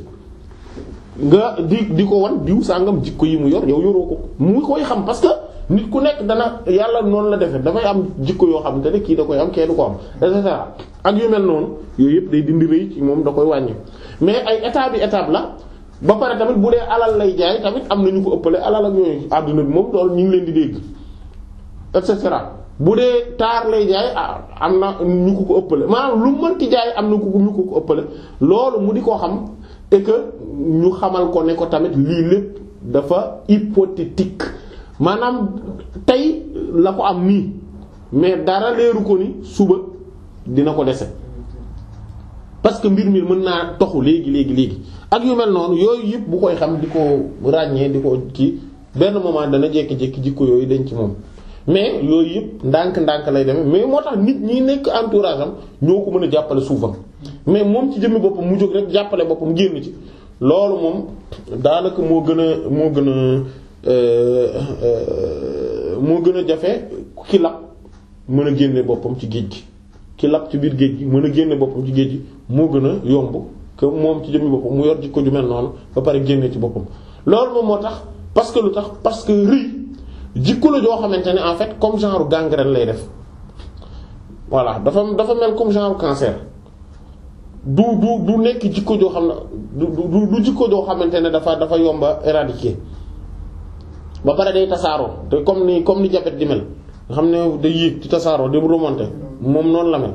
nga di di ko wan diw sàngam jikko yi mu yor yow yoroo ko mu koy xam parce que nit ku nekk dana yàlla noonu la defee dafay am jikko yoo xam te ne kii da koy am kee du ko am et cetera ak yu mel noonu yooyu yëpp day dindi rëy ci moom da koy wàññi mais ay étape bi étape la ba pare tamit bu dee alal lay jaay tamit am na ñu ko ëppale alal ak yooyu àdduna bi moom loolu ñu ngi leen di dégg et cetera bu dee taar lay jaay am na ñu ko ko ëppale maanaam lu mënti jaay am na ku ñu ko ko ëppale loolu mu di ko xam et que ñu xamal ko ne ko tamit lii lépp dafa hypothétique maanaam tey la ko am nii mais dara leeru ko ni suba dina ko dese parce que mbir mi mën naa toxu léegi léegi léegi ak yu mel noonu yooyu yëpp bu koy xam di ko ràññee di ko kii benn moment dana jékki-jékki jikko yooyu dañ ci moom mais yooyu yëpp ndànk-ndànk lay demee mais moo tax nit ñi nekk entourage am ñoo ko mën a jàppale souvent mais moom ci jëmmi boppam mu jóg rek jàppale boppam génn ci loolu moom daanaka moo gën a moo gën a moo gën a jafe ki lab mën a génne boppam ci géej gi ki lab ci biir géej gi mën a génne boppam ci géej gi moo gën a yomb que moom ci jëmmi boppam mu yor jikko ju mel noonu ba pare génne ci boppam loolu moom moo tax parce que lu tax parce que rëy jikko la joo xamante ne en fait comme genre gangrène lay def voilà dafa dafa mel comme genre cancer du du du nekk jikko joo xam ne du du du jikko joo xamante ne dafa dafa yomba éradiquer ba pare day tasaaroo te comme ni comme ni diabète di mel nga xam ne day yéeg di tasaaroo di remonter moom noonu la mel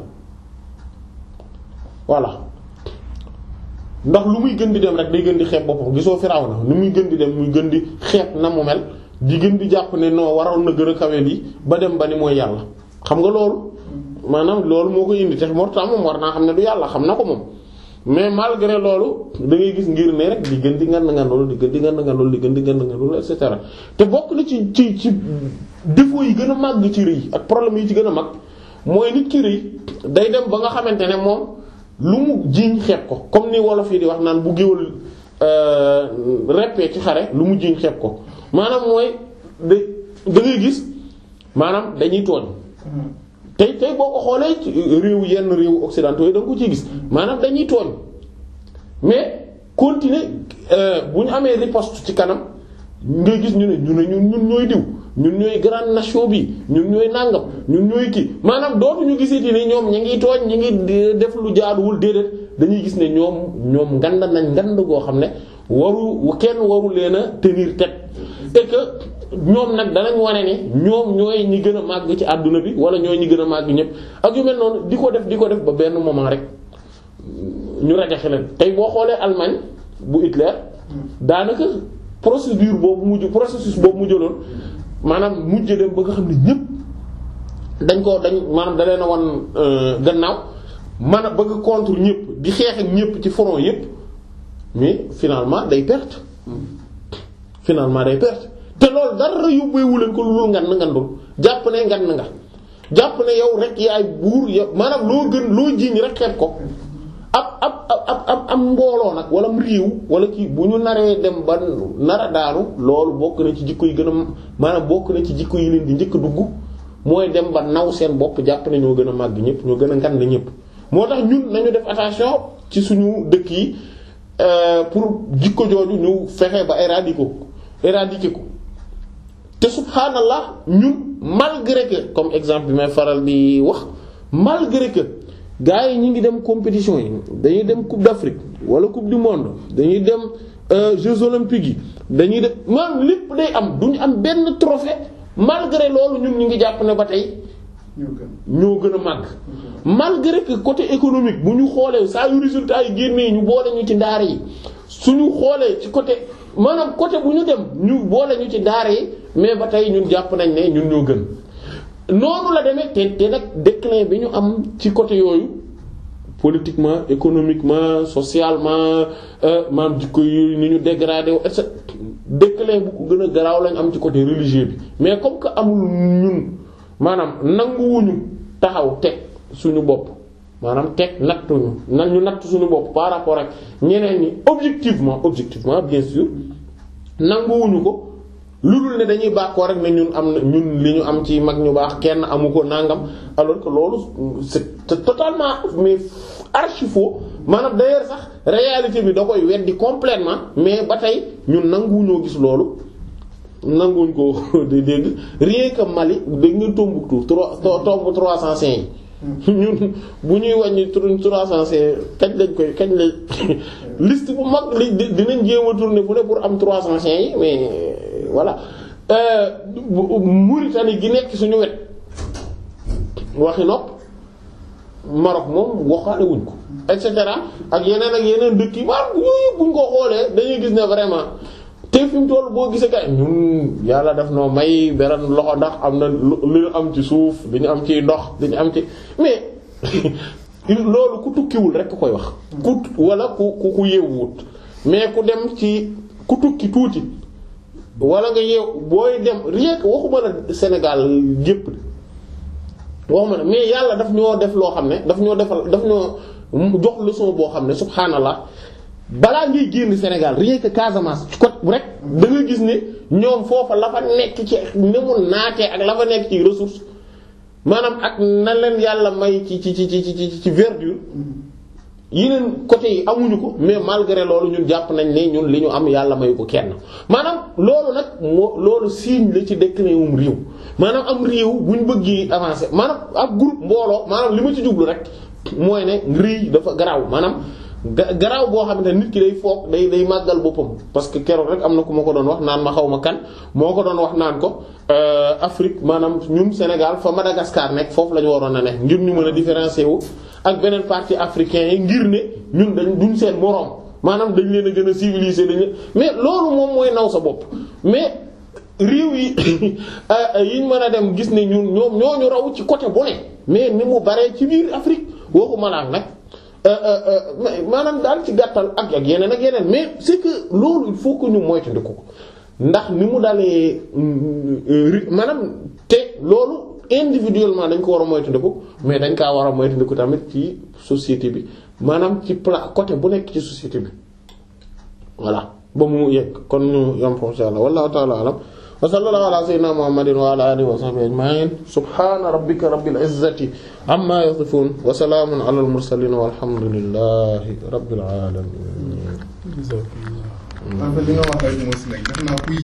voilà ndax lu muy gën di dem rek day gën di xeeb boppam gisoo Firawna ni muy gën di dem muy gën di xeeb na mu mel di gën di jàpp ne non waroon na gën a kawe lii ba dem ba ni mooy yàlla xam nga loolu maanaam loolu moo ko indi te moo tax moom war naa xam ne du yàlla xam na ko moom mais malgré loolu da ngay gis ngir ne rek di gën di ngand ngandul di gën di ngand ngandul di gën di ngand ngandul et cetera te bokk na ci ci ci défaut yi gën a màgg ci rëy ak problème yi ci gën a mag mooy nit ki rëy day dem ba nga xamante ne moom lu mu jiiñ xeeb ko comme ni wolof yi di wax naan bu géwël reppee ci xare lu mu jiiñ xeeb ko maanaam mooy da da ngay gis maanaam dañuy tooñ tey tey boo ko xoolee ci réew yenn réew occidentaux yi da nga ko ciy gis maanaam dañuy tooñ mais continuer bu ñu amee riposte ci kanam ngay gis ñu ne ñu ne ñun ñun ñooy diw ñun ñooy grande nation bi ñun ñooy nàngam ñun ñooy kii maanaam dootuñu gisati ni ñoom ñi ngi tooñ ñi ngi def lu jaaduwul déedéet dañuy gis ne ñoom ñoom ngand nañ ngand goo xam ne waru kenn waru leen a tenir tête et que ñoom nag danañ wane ni ñoom ñooy ñi gën a màgg ci àdduna bi wala ñooy ñi gën a màgg ñëpp ak yu mel noonu di ko def di ko def ba benn moment rek ñu rajaxe leen tey boo xoolee Allemagne bu Hitler daanaka procédure boobu mujj processus boobu mu jëloon maanaam mujj dem ba nga xam ne ñëpp dañ ko dañ maanaam da leen a wan gannaaw man a bëgg contre ñëpp di xeex ak ñëpp ci front yëpp mais finalement day perte finalement day perte te loolu dara yóbbeewu leen ko lu dul ngan ngandul jàpp ne ngan nga jàpp ne yow rek yaay buur yow maanaam loo gën loo jiiñ rek xeeb ko ab ab ab ab am mbooloo nag wala mu réew wala kii bu ñu naree dem ba nara daanu loolu bokk na ci jikko yi gën a maanaam bokk na ci jikko yi leen di njëkk a dugg mooy dem ba naw seen bopp jàpp ne ñoo gën a màgg ñëpp ñoo gën a ngand ñëpp moo tax ñun nañu def attention ci suñu dëkk yi pour jikko jooju ñu fexe ba éradiquer ko éradiquer ko te subhaanallah ñun malgré que comme exemple bi may faral di wax malgré que gars yi ñu ngi dem compétition yi dañuy dem coupe d'Afrique wala coupe du monde dañuy dem Jeux olympiques yi dañuy dem maanaam lépp day am duñu am benn trophée malgré loolu ñun ñu ngi jàpp ne ba tey ñoo gën a màgg malgré que côté économique bu ñu xoolee saa yu résultat yi génnee ñu boole ñu ci ndaare yi suñu xoolee ci côté maanaam côté bu ñu dem ñu boole ñu ci ndaare yi mais ba tey ñun jàpp nañ ne ñun ñoo gën noonu la demee te te nag déclin bi ñu am ci côté yooyu politiquement économiquement socialement maanaam jikko yi ni ñu dégradé wu et cetera déclin bu ko gën a garaaw lañ am ci côté religieux bi mais comme que amul ñun maanaam nanguwuñu taxaw teg suñu bopp maanaam teg nattuñu nan ñu natt suñu bopp par rapport ak ñeneen ñi objectivement objectivement bien sûr nanguwuñu ko lu dul ne dañuy bàkkoo rek ne ñun am na ñun li ñu am ci mag ñu baax kenn amu ko nangam alors que loolu c'est totalement mais archi faux maanaam d'ailleurs sax réalité bi da koy weddi complètement mais ba tey ñun nanguwuñoo gis loolu nanguwuñ ko di dégg rien que Mali dégg nga Tombouctou trois tomb trois cent cinq yi ñun bu ñuy wàññi trois cent cinq kañ lañ koy kañ lañ liste bu mag li dinañ jéem a tourner fu ne pour am trois cent cinq yi mais voilà Mauritanie gi nekk suñu wet waxi nopp Maroc moom waxaale wuñ ko et cetera ak yeneen ak yeneen dëkk yi waaw yooyu buñ ko xoolee dañuy gis ne vraiment te fi mu toll boo gisee kay ñun yàlla def noo may beneen loxo ndax am na lu ñu am ci suuf dañu am ci ndox dañu am ci mais loolu ku tukkiwul rek koy wax. ku wala ku ku ku yeewuwut mais ku dem ci ku tukki tuuti wala nga yeew booy dem rien que waxuma la Sénégal yépp waxuma la mais yàlla daf ñoo def loo xam ne daf ñoo defal daf ñoo jox leçon boo xam ne subhaanallah balaa ngay génn Sénégal rien que Casamance ci côté rek da nga gis ne ñoom foofa la fa nekk ci ne mu naatee ak la fa nekk ci ressource maanaam ak na leen yàlla may ci ci ci ci ci ci verdure yeneen côté yi amuñu ko mais malgré loolu ñun jàpp nañ ne ñun li ñu am yàlla mayu ko kenn maanaam loolu nag moo loolu signe la ci déclin wum réew maanaam am réew bu ñu bëggee avancer maanaam ab groupe mbooloo maanaam li ma ci jublu rek mooy ne réew dafa garaaw maanaam garaaw boo xamante ne nit ki day foog day day màggal boppam parce que keroog rek am na ku ma ko doon wax naan ma xaw ma kan moo ko doon wax naan ko Afrique maanaam ñun Sénégal fa Madagascar nekk foofu la ñu waroon a nekk ngir ñu mën a différencier wu ak beneen partie africain yi ngir ne ñun dañ duñ seen moroom maanaam dañ leen a gën a civiliser dañ mais loolu moom mooy naw sa bopp mais réew yi yiñ mën a dem gis ne ñun ñoom ñoo ñu raw ci côté bu ne mais ni mu baree ci biir Afrique waxuma la nag maanaam daal ci gàttal ak ak yeneen ak yeneen mais c'est que loolu il faut que ñu moytandiku ko ndax ni mu dalee maanaam te loolu individuellement dañ ko war a moytandiku mais dañ kaa war a moytandiku tamit ci société bi maanaam ci pla côté bu nekk ci société bi voilà ba mu yegg kon ñu yam foofu insha Allah wallahu ta'ala alam wa sallallahu ala sayyidina muhammadin wa ala alihi wa sahbihi ajma'in subhana rabbika rabbil izzati amma yasifun wa salamun ala al mursalin walhamdulillahi rabbil alamin. en fait li nga wax rek moo si nekk def naa kuy